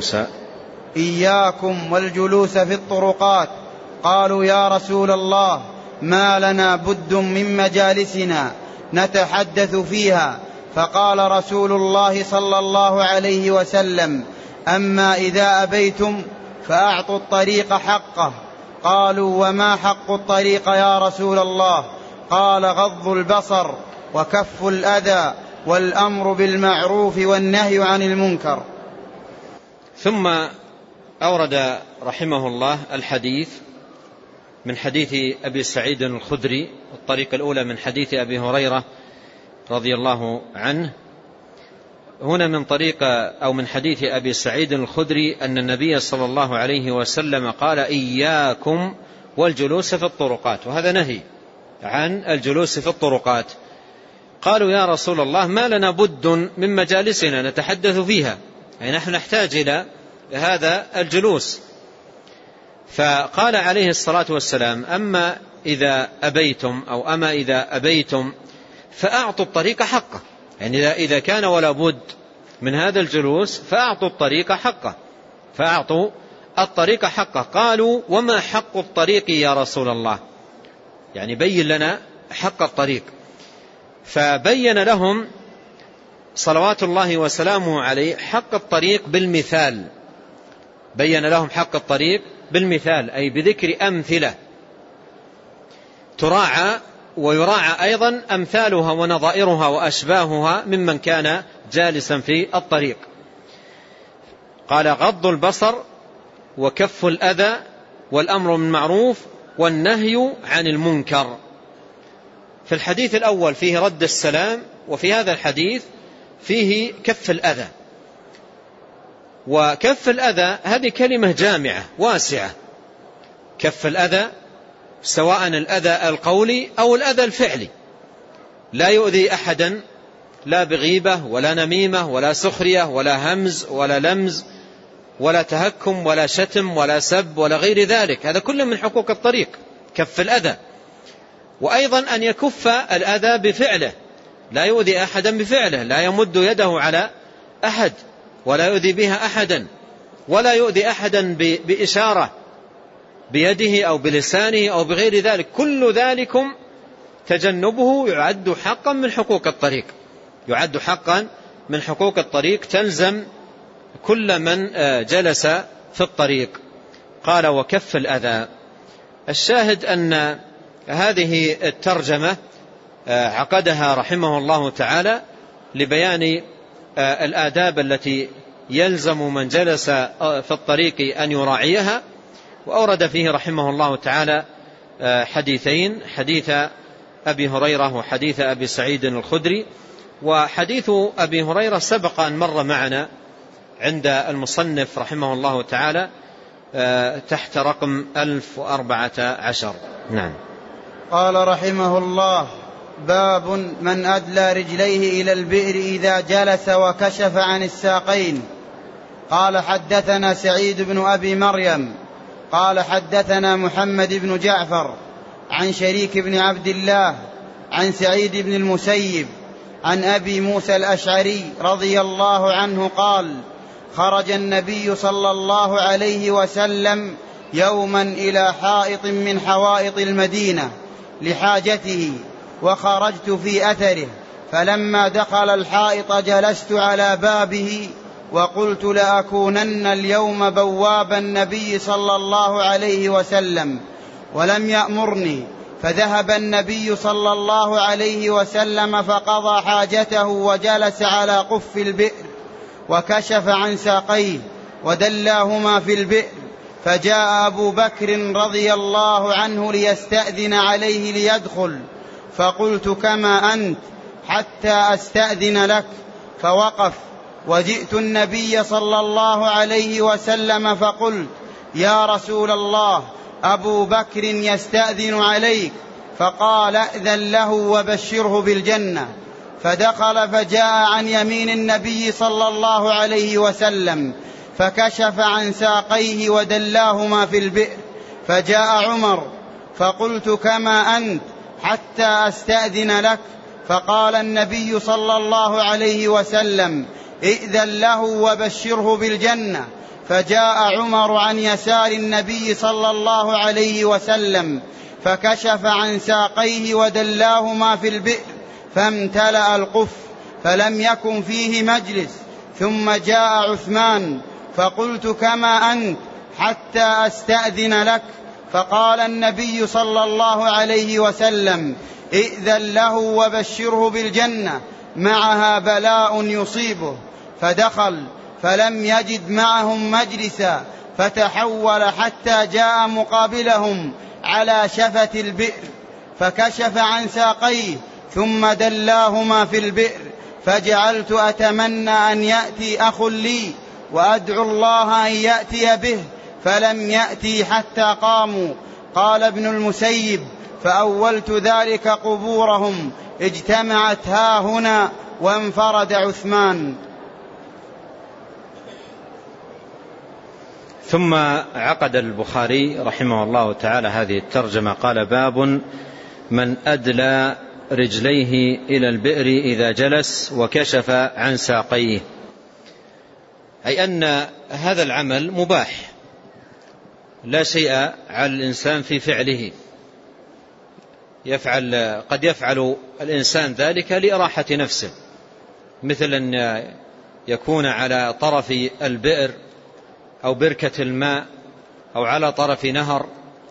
Speaker 1: والجلوس في الطرقات. قالوا يا رسول الله ما لنا بد من مجالسنا نتحدث فيها. فقال رسول الله صلى الله عليه وسلم: أما إذا أبيتم فأعطوا الطريق حقه. قالوا وما حق الطريق يا رسول الله؟ قال: غض البصر وكف الأذى والأمر بالمعروف والنهي عن المنكر.
Speaker 2: ثم أورد رحمه الله الحديث من حديث أبي سعيد الخدري. الطريقة الأولى من حديث أبي هريرة رضي الله عنه، هنا من طريقة أو من حديث أبي سعيد الخدري أن النبي صلى الله عليه وسلم قال: إياكم والجلوس في الطرقات. وهذا نهي عن الجلوس في الطرقات. قالوا يا رسول الله ما لنا بد من مجالسنا نتحدث فيها، يعني نحن نحتاج إلى هذا الجلوس. فقال عليه الصلاة والسلام: أما إذا أبيتم فأعطوا الطريق حقه، يعني إذا كان ولا بد من هذا الجلوس فأعطوا الطريق حقه. قالوا وما حق الطريق يا رسول الله؟ يعني بين لنا حق الطريق. فبين لهم صلوات الله وسلامه عليه حق الطريق بالمثال. بين لهم حق الطريق بالمثال، أي بذكر أمثلة تراعى ويراعى أيضا أمثالها ونظائرها وأشباهها ممن كان جالسا في الطريق. قال: غض البصر وكف الأذى والأمر بالمعروف والنهي عن المنكر. في الحديث الأول فيه رد السلام، وفي هذا الحديث فيه كف الأذى. وكف الأذى هذه كلمة جامعة واسعة. كف الأذى سواء الأذى القولي أو الأذى الفعلي، لا يؤذي أحدا، لا بغيبة ولا نميمة ولا سخرية ولا همز ولا لمز ولا تهكم ولا شتم ولا سب ولا غير ذلك. هذا كله من حقوق الطريق، كف الأذى. وأيضا أن يكف الأذى بفعله، لا يؤذي أحدا بفعله، لا يمد يده على أحد ولا يؤذي بها أحدا، ولا يؤذي أحدا بإشارة بيده أو بلسانه أو بغير ذلك. كل ذلكم تجنبه يعد حقا من حقوق الطريق، يعد حقا من حقوق الطريق، تلزم كل من جلس في الطريق. قال وكف الأذى. الشاهد أن هذه الترجمة عقدها رحمه الله تعالى لبيان الآداب التي يلزم من جلس في الطريق أن يراعيها. وأورد فيه رحمه الله تعالى حديثين، حديث أبي هريرة وحديث أبي سعيد الخدري. وحديث أبي هريرة سبق أن مر معنا عند المصنف رحمه الله تعالى تحت رقم 1014. نعم.
Speaker 1: قال رحمه الله: باب من أدلى رجليه إلى البئر إذا جلس وكشف عن الساقين. قال حدثنا سعيد بن أبي مريم قال حدثنا محمد بن جعفر عن شريك بن عبد الله عن سعيد بن المسيب عن أبي موسى الأشعري رضي الله عنه قال: خرج النبي صلى الله عليه وسلم يوما إلى حائط من حوائط المدينة لحاجته، وخرجت في أثره، فلما دخل الحائط جلست على بابه وقلت لأكونن اليوم بواب النبي صلى الله عليه وسلم، ولم يأمرني. فذهب النبي صلى الله عليه وسلم فقضى حاجته وجلس على قف البئر وكشف عن ساقيه ودلاهما في البئر، فجاء أبو بكر رضي الله عنه ليستأذن عليه ليدخل، فقلت: كما أنت حتى أستأذن لك. فوقف، وجئت النبي صلى الله عليه وسلم فقلت: يا رسول الله، أبو بكر يستأذن عليك. فقال: ائذن له وبشره بالجنة. فدخل فجاء عن يمين النبي صلى الله عليه وسلم فكشف عن ساقيه ودلاهما في البئر، فجاء عمر، فقلت: كما أنت حتى أستأذن لك. فقال النبي صلى الله عليه وسلم: ائذن له وبشره بالجنة. فجاء عمر عن يسار النبي صلى الله عليه وسلم فكشف عن ساقيه ودلاهما في البئر، فامتلأ القف فلم يكن فيه مجلس. ثم جاء عثمان، فقلت: كما أنت حتى أستأذن لك. فقال النبي صلى الله عليه وسلم: ائذن له وبشره بالجنة، معها بلاء يصيبه. فدخل فلم يجد معهم مجلسا، فتحول حتى جاء مقابلهم على شفة البئر، فكشف عن ساقيه ثم دلاهما في البئر، فجعلت أتمنى أن يأتي أخ لي وأدعو الله أن يأتي به، فلم يأتي حتى قاموا. قال ابن المسيب: فأولت ذلك قبورهم اجتمعت هاهنا، وانفرد عثمان.
Speaker 2: ثم عقد البخاري رحمه الله تعالى هذه الترجمة. قال: باب من أدلى رجليه إلى البئر إذا جلس وكشف عن ساقيه، أي أن هذا العمل مباح، لا شيء على الإنسان في فعله، قد يفعل الإنسان ذلك لإراحة نفسه، مثل أن يكون على طرف البئر أو بركة الماء أو على طرف نهر،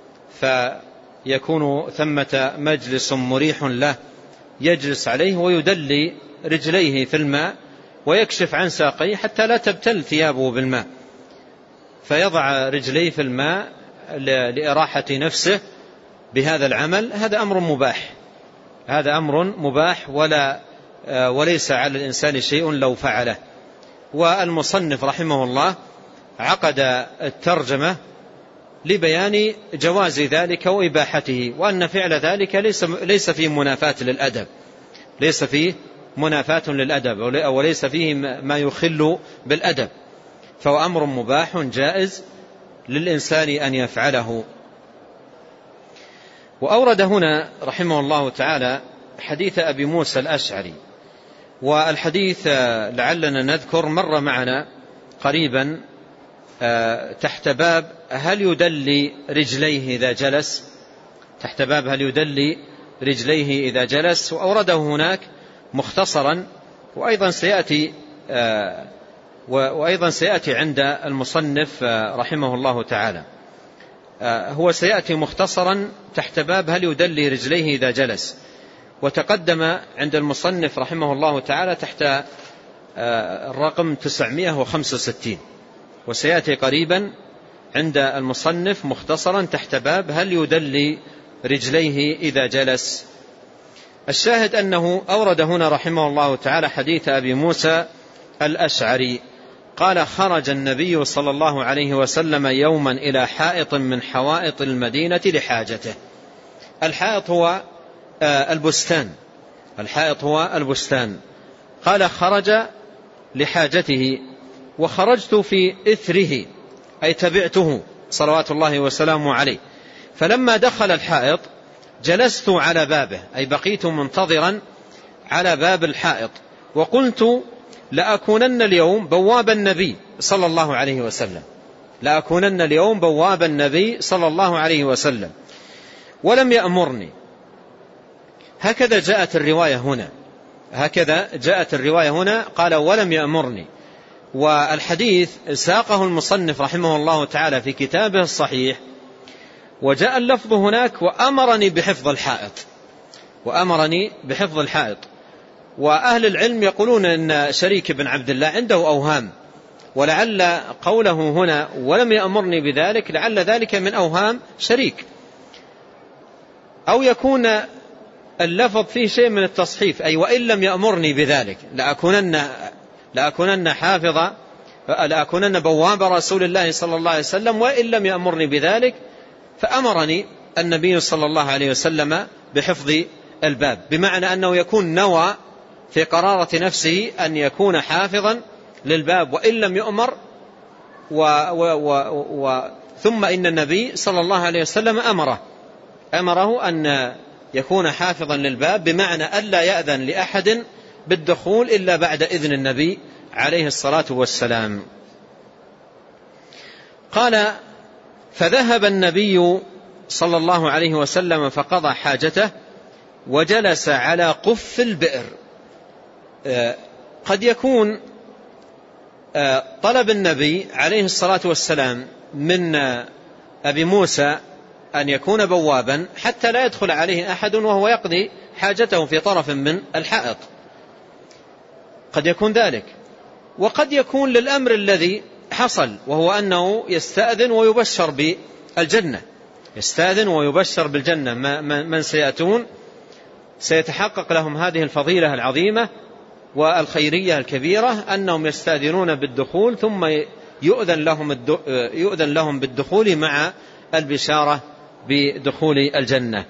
Speaker 2: فيكون ثمة مجلس مريح له يجلس عليه ويدلي رجليه في الماء ويكشف عن ساقيه حتى لا تبتل ثيابه بالماء، فيضع رجليه في الماء لإراحة نفسه بهذا العمل. هذا أمر مباح، هذا أمر مباح وليس على الإنسان شيء لو فعله. والمصنف رحمه الله عقد الترجمة لبيان جواز ذلك وإباحته، وأن فعل ذلك ليس فيه منافاة للأدب، ليس فيه منافاة للأدب وليس فيه ما يخل بالأدب، فهو أمر مباح جائز للإنسان أن يفعله. وأورد هنا رحمه الله تعالى حديث أبي موسى الأشعري، والحديث لعلنا نذكر مر معنا قريبا تحت باب هل يدلي رجليه إذا جلس، تحت باب هل يدلي رجليه إذا جلس، وأورده هناك مختصرا، وأيضا سيأتي عند المصنف رحمه الله تعالى. هو سيأتي مختصرا تحت باب هل يدلي رجليه إذا جلس، وتقدم عند المصنف رحمه الله تعالى تحت الرقم 965، وسيأتي قريبا عند المصنف مختصرا تحت باب هل يدلي رجليه إذا جلس. الشاهد أنه أورد هنا رحمه الله تعالى حديث أبي موسى الأشعري قال: خرج النبي صلى الله عليه وسلم يوما إلى حائط من حوائط المدينة لحاجته. الحائط هو البستان، الحائط هو البستان. قال: خرج لحاجته وخرجت في إثره، أي تبعته صلوات الله وسلامه عليه. فلما دخل الحائط جلست على بابه، أي بقيت منتظرا على باب الحائط، وقلت: لأكونن اليوم بواب النبي صلى الله عليه وسلم، لأكونن اليوم بواب النبي صلى الله عليه وسلم، ولم يأمرني. هكذا جاءت الرواية هنا، هكذا جاءت الرواية هنا، قال: ولم يأمرني. والحديث ساقه المصنف رحمه الله تعالى في كتابه الصحيح، وجاء اللفظ هناك: وأمرني بحفظ الحائط، وأمرني بحفظ الحائط. وأهل العلم يقولون أن شريك بن عبد الله عنده أوهام، ولعل قوله هنا ولم يأمرني بذلك لعل ذلك من أوهام شريك، أو يكون اللفظ فيه شيء من التصحيف، أي وإن لم يأمرني بذلك لأكونن حافظا، لأكونن بواب رسول الله صلى الله عليه وسلم، وإن لم يأمرني بذلك فأمرني النبي صلى الله عليه وسلم بحفظ الباب، بمعنى أنه يكون نوى في قرارة نفسه أن يكون حافظا للباب وإن لم يؤمر، ثم إن النبي صلى الله عليه وسلم أمره أن يكون حافظا للباب، بمعنى ألا يأذن لأحد بالدخول إلا بعد إذن النبي عليه الصلاة والسلام. قال: فذهب النبي صلى الله عليه وسلم فقضى حاجته وجلس على قف البئر. قد يكون طلب النبي عليه الصلاة والسلام من أبي موسى أن يكون بوابا حتى لا يدخل عليه أحد وهو يقضي حاجته في طرف من الحائط، قد يكون ذلك. وقد يكون للأمر الذي حصل، وهو أنه يستأذن ويبشر بالجنة، يستأذن ويبشر بالجنة. من سيأتون سيتحقق لهم هذه الفضيلة العظيمة والخيرية الكبيرة، أنهم يستأذنون بالدخول ثم يؤذن لهم بالدخول مع البشارة بدخول الجنة.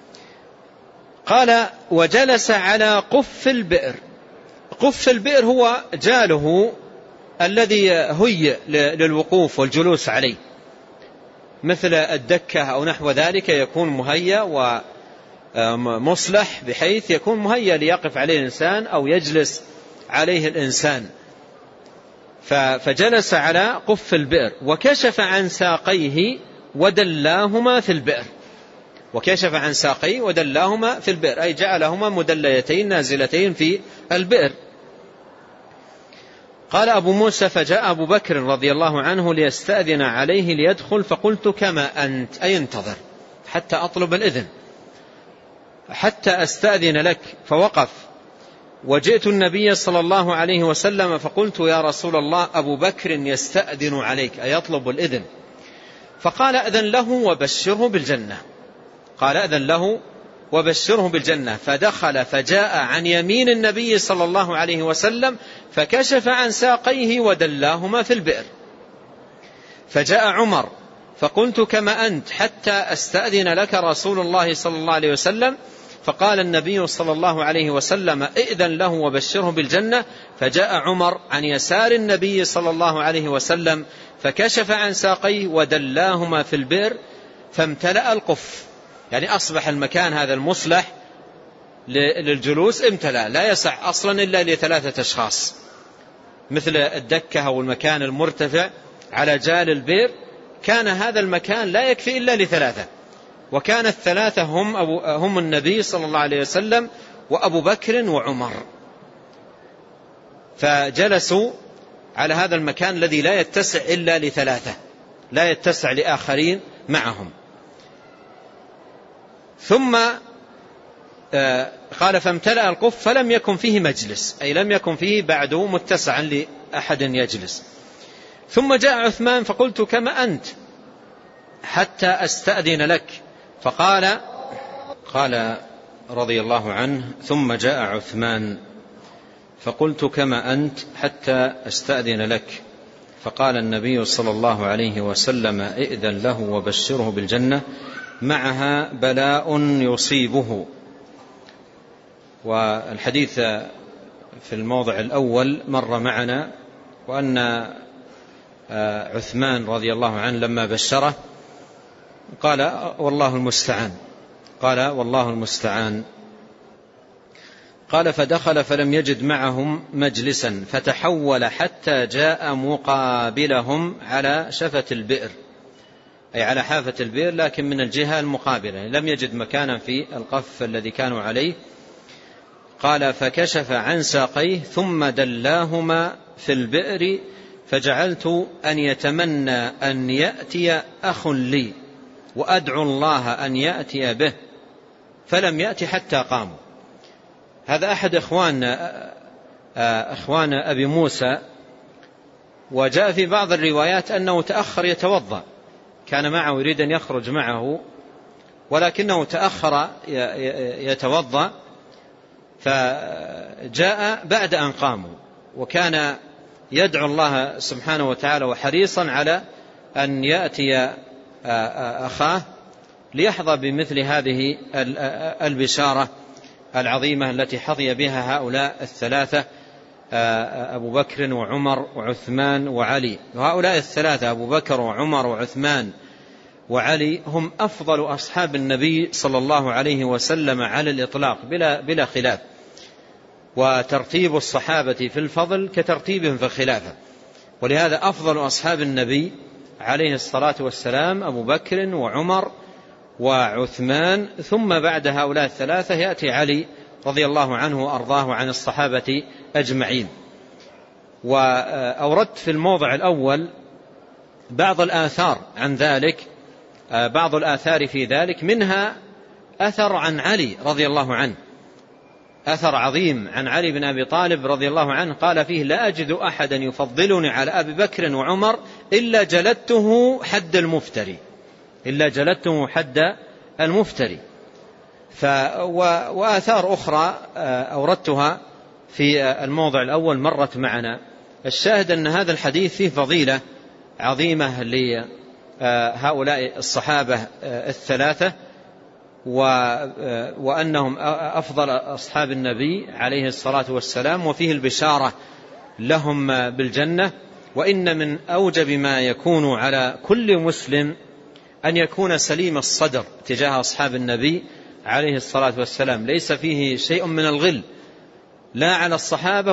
Speaker 2: قال: وجلس على قف البئر. قف البئر هو جاله الذي هيئ للوقوف والجلوس عليه، مثل الدكة أو نحو ذلك، يكون مهيأ ومصلح بحيث يكون مهيأ ليقف عليه الإنسان أو يجلس عليه الإنسان. فجلس على قف البئر وكشف عن ساقيه ودلاهما في البئر، وكشف عن ساقيه ودلاهما في البئر، أي جعلهما مدليتين نازلتين في البئر. قال أبو موسى: فجاء أبو بكر رضي الله عنه ليستأذن عليه ليدخل، فقلت: كما أنت، أي انتظر حتى أطلب الإذن، حتى أستأذن لك. فوقف، وجئت النبي صلى الله عليه وسلم فقلت: يا رسول الله، أبو بكر يستأذن عليك، أي يطلب الإذن. فقال: أذن له وبشره بالجنة، قال: أذن له وبشره بالجنة. فدخل فجاء عن يمين النبي صلى الله عليه وسلم فكشف عن ساقيه ودلاهما في البئر. فجاء عمر فقلت: كما أنت حتى أستأذن لك رسول الله صلى الله عليه وسلم. فقال النبي صلى الله عليه وسلم: ائذن له وبشره بالجنة. فجاء عمر عن يسار النبي صلى الله عليه وسلم فكشف عن ساقيه ودلاهما في البئر، فامتلأ القف، يعني أصبح المكان هذا المصلح للجلوس امتلأ، لا يسع أصلا إلا ل3 أشخاص، مثل الدكة أو المكان المرتفع على جال البئر، كان هذا المكان لا يكفي إلا ل3، وكان الثلاثة هم النبي صلى الله عليه وسلم وأبو بكر وعمر، فجلسوا على هذا المكان الذي لا يتسع إلا ل3، لا يتسع لآخرين معهم. ثم قال فامتلأ القف فلم يكن فيه مجلس، أي لم يكن فيه بعد متسعا لأحد يجلس. ثم جاء عثمان فقلت كما أنت حتى أستأذن لك، قال رضي الله عنه ثم جاء عثمان فقلت كما أنت حتى أستأذن لك، فقال النبي صلى الله عليه وسلم ائذن له وبشره بالجنة معها بلاء يصيبه. والحديث في الموضع الأول مر معنا، وأن عثمان رضي الله عنه لما بشره قال والله المستعان، قال فدخل فلم يجد معهم مجلسا فتحول حتى جاء مقابلهم على شفة البئر، أي على حافة البئر لكن من الجهة المقابلة، لم يجد مكانا في القف الذي كانوا عليه. قال فكشف عن ساقيه ثم دلاهما في البئر فجعلت أن يتمنى أن يأتي أخ لي وأدعو الله أن يأتي به فلم يأتي حتى قاموا. هذا أحد إخوان أبي موسى، وجاء في بعض الروايات أنه تأخر يتوضأ، كان معه يريد أن يخرج معه ولكنه تأخر يتوضأ فجاء بعد أن قاموا، وكان يدعو الله سبحانه وتعالى وحريصا على أن يأتي أخاه ليحظى بمثل هذه البشارة العظيمة التي حظي بها هؤلاء الثلاثة، أبو بكر وعمر وعثمان وعلي. وهؤلاء الثلاثة أبو بكر وعمر وعثمان وعلي هم أفضل أصحاب النبي صلى الله عليه وسلم على الإطلاق بلا خلاف، وترتيب الصحابة في الفضل كترتيبهم في الخلافة، ولهذا أفضل أصحاب النبي عليه الصلاة والسلام أبو بكر وعمر وعثمان، ثم بعد هؤلاء الثلاثة يأتي علي رضي الله عنه وأرضاه عن الصحابة أجمعين. وأوردت في الموضع الأول بعض الآثار عن ذلك، بعض الآثار في ذلك، منها أثر عن علي رضي الله عنه، أثر عظيم عن علي بن أبي طالب رضي الله عنه، قال فيه لا أجد أحدا يفضلني على أبي بكر وعمر إلا جلدته حد المفتري. وآثار أخرى أوردتها في الموضع الأول مرت معنا. الشاهد أن هذا الحديث فيه فضيلة عظيمة لهؤلاء الصحابة الثلاثة، وأنهم أفضل أصحاب النبي عليه الصلاة والسلام، وفيه البشارة لهم بالجنة. وإن من أوجب ما يكون على كل مسلم أن يكون سليم الصدر تجاه أصحاب النبي عليه الصلاة والسلام، ليس فيه شيء من الغل لا على الصحابة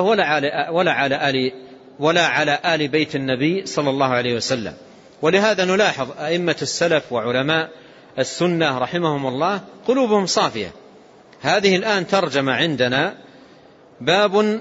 Speaker 2: ولا على آل بيت النبي صلى الله عليه وسلم. ولهذا نلاحظ أئمة السلف وعلماء السنة رحمهم الله قلوبهم صافية. هذه الآن ترجم عندنا باب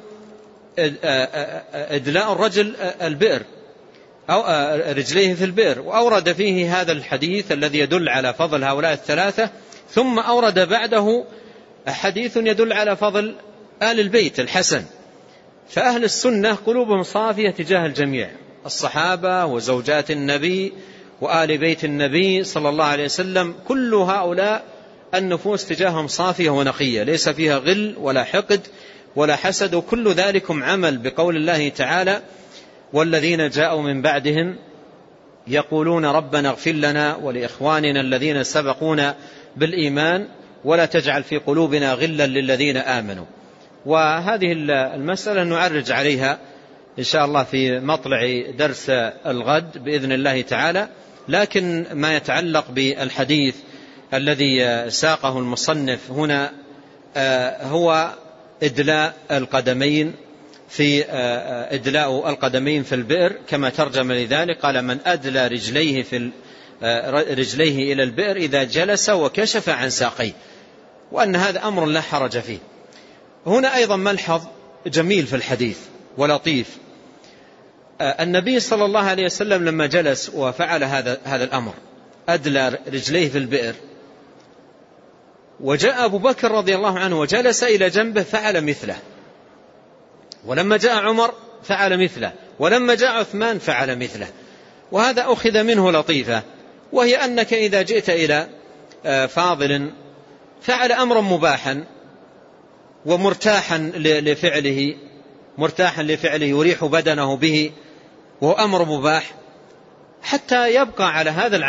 Speaker 2: إدلاء الرجل البئر أو رجليه في البئر، وأورد فيه هذا الحديث الذي يدل على فضل هؤلاء الثلاثة، ثم أورد بعده حديث يدل على فضل آل البيت الحسن. فأهل السنة قلوبهم صافية تجاه الجميع، الصحابة وزوجات النبي وآل بيت النبي صلى الله عليه وسلم، كل هؤلاء النفوس تجاههم صافية ونقية، ليس فيها غل ولا حقد ولا حسد. وكل ذلكم عمل بقول الله تعالى والذين جاءوا من بعدهم يقولون ربنا اغفر لنا ولإخواننا الذين سبقونا بالإيمان ولا تجعل في قلوبنا غلا للذين آمنوا. وهذه المسألة نعرج عليها إن شاء الله في مطلع درس الغد بإذن الله تعالى. لكن ما يتعلق بالحديث الذي ساقه المصنف هنا هو إدلاء القدمين في البئر كما ترجم لذلك، قال من أدلى رجليه إلى البئر إذا جلس وكشف عن ساقيه، وأن هذا أمر لا حرج فيه. هنا أيضا ملحظ جميل في الحديث ولطيف. النبي صلى الله عليه وسلم لما جلس وفعل هذا الأمر أدلى رجليه في البئر، وجاء أبو بكر رضي الله عنه وجلس إلى جنبه فعل مثله، ولما جاء عمر فعل مثله، ولما جاء عثمان فعل مثله. وهذا أخذ منه لطيفة، وهي أنك إذا جئت إلى فاضل فعل أمرا مباحا ومرتاحا لفعله يريح بدنه به، وهو أمر مباح، حتى يبقى على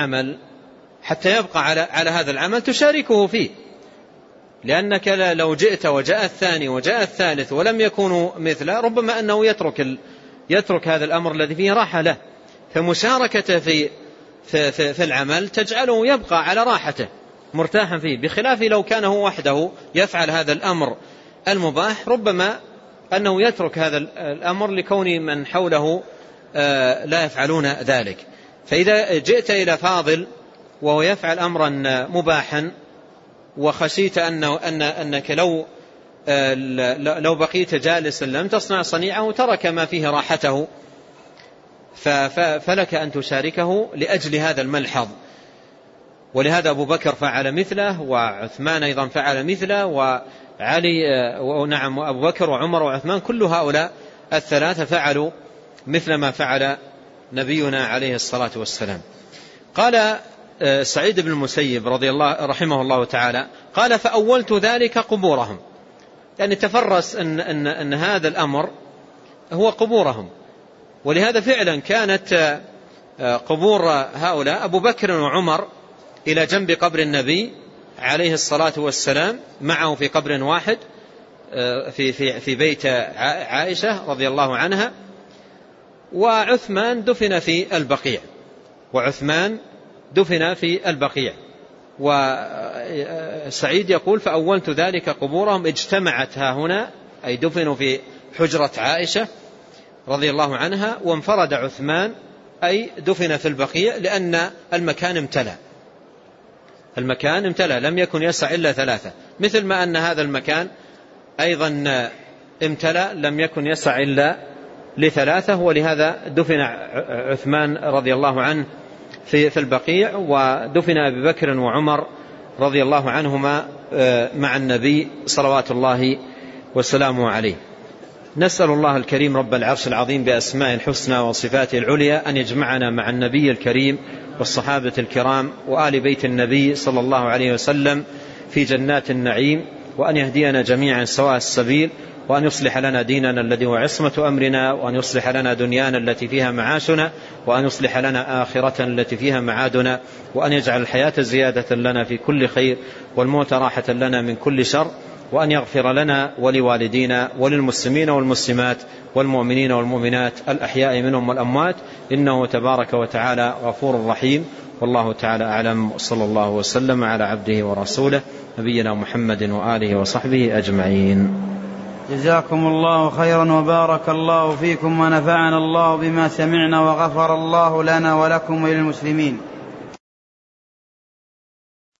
Speaker 2: هذا العمل تشاركه فيه، لأنك لو جئت وجاء الثاني وجاء الثالث ولم يكونوا مثله ربما أنه يترك هذا الأمر الذي فيه راحة له. فمشاركته في العمل تجعله يبقى على راحته مرتاحا فيه، بخلاف لو كان هو وحده يفعل هذا الأمر المباح ربما أنه يترك هذا الأمر لكون من حوله لا يفعلون ذلك. فإذا جئت إلى فاضل وهو يفعل أمرا مباحا وخشيت أنك لو بقيت جالسا لم تصنع صنيعه ترك ما فيه راحته، فلك أن تشاركه لأجل هذا الملحظ. ولهذا أبو بكر فعل مثله، وعثمان أيضا فعل مثله، وعلي ونعم أبو بكر وعمر وعثمان كل هؤلاء الثلاثة فعلوا مثل ما فعل نبينا عليه الصلاة والسلام. قال سعيد بن المسيب رحمه الله تعالى قال فأولت ذلك قبورهم، يعني تفرس أن هذا الأمر هو قبورهم. ولهذا فعلا كانت قبور هؤلاء أبو بكر وعمر إلى جنب قبر النبي عليه الصلاة والسلام معه في قبر واحد في بيت عائشة رضي الله عنها، وعثمان دفن في البقيع. وسعيد يقول فأولت ذلك قبورهم اجتمعت ها هنا، أي دفنوا في حجرة عائشة رضي الله عنها، وانفرد عثمان أي دفن في البقيع، لأن المكان امتلأ لم يكن يسع إلا 3، مثل ما أن هذا المكان أيضا امتلأ لم يكن يسع إلا ل3، ولهذا دفن عثمان رضي الله عنه في البقيع، ودفن أبي بكر وعمر رضي الله عنهما مع النبي صلوات الله وسلامه عليه. نسأل الله الكريم رب العرش العظيم بأسماء الحسنى وصفاته العليا أن يجمعنا مع النبي الكريم والصحابة الكرام وآل بيت النبي صلى الله عليه وسلم في جنات النعيم، وأن يهدينا جميعا سواء السبيل، وأن يصلح لنا ديننا الذي هو عصمة أمرنا، وأن يصلح لنا دنيانا التي فيها معاشنا، وأن يصلح لنا آخرة التي فيها معادنا، وأن يجعل الحياة زيادة لنا في كل خير والموت راحة لنا من كل شر، وأن يغفر لنا ولوالدينا وللمسلمين والمسلمات والمؤمنين والمؤمنات الأحياء منهم والأموات، إنه تبارك وتعالى غفور رحيم. والله تعالى أعلم، صلى الله وسلم على عبده ورسوله نبينا محمد وآله وصحبه أجمعين.
Speaker 1: جزاكم الله خيرا وبارك الله فيكم ونفعنا الله بما سمعنا وغفر الله لنا ولكم وللمسلمين.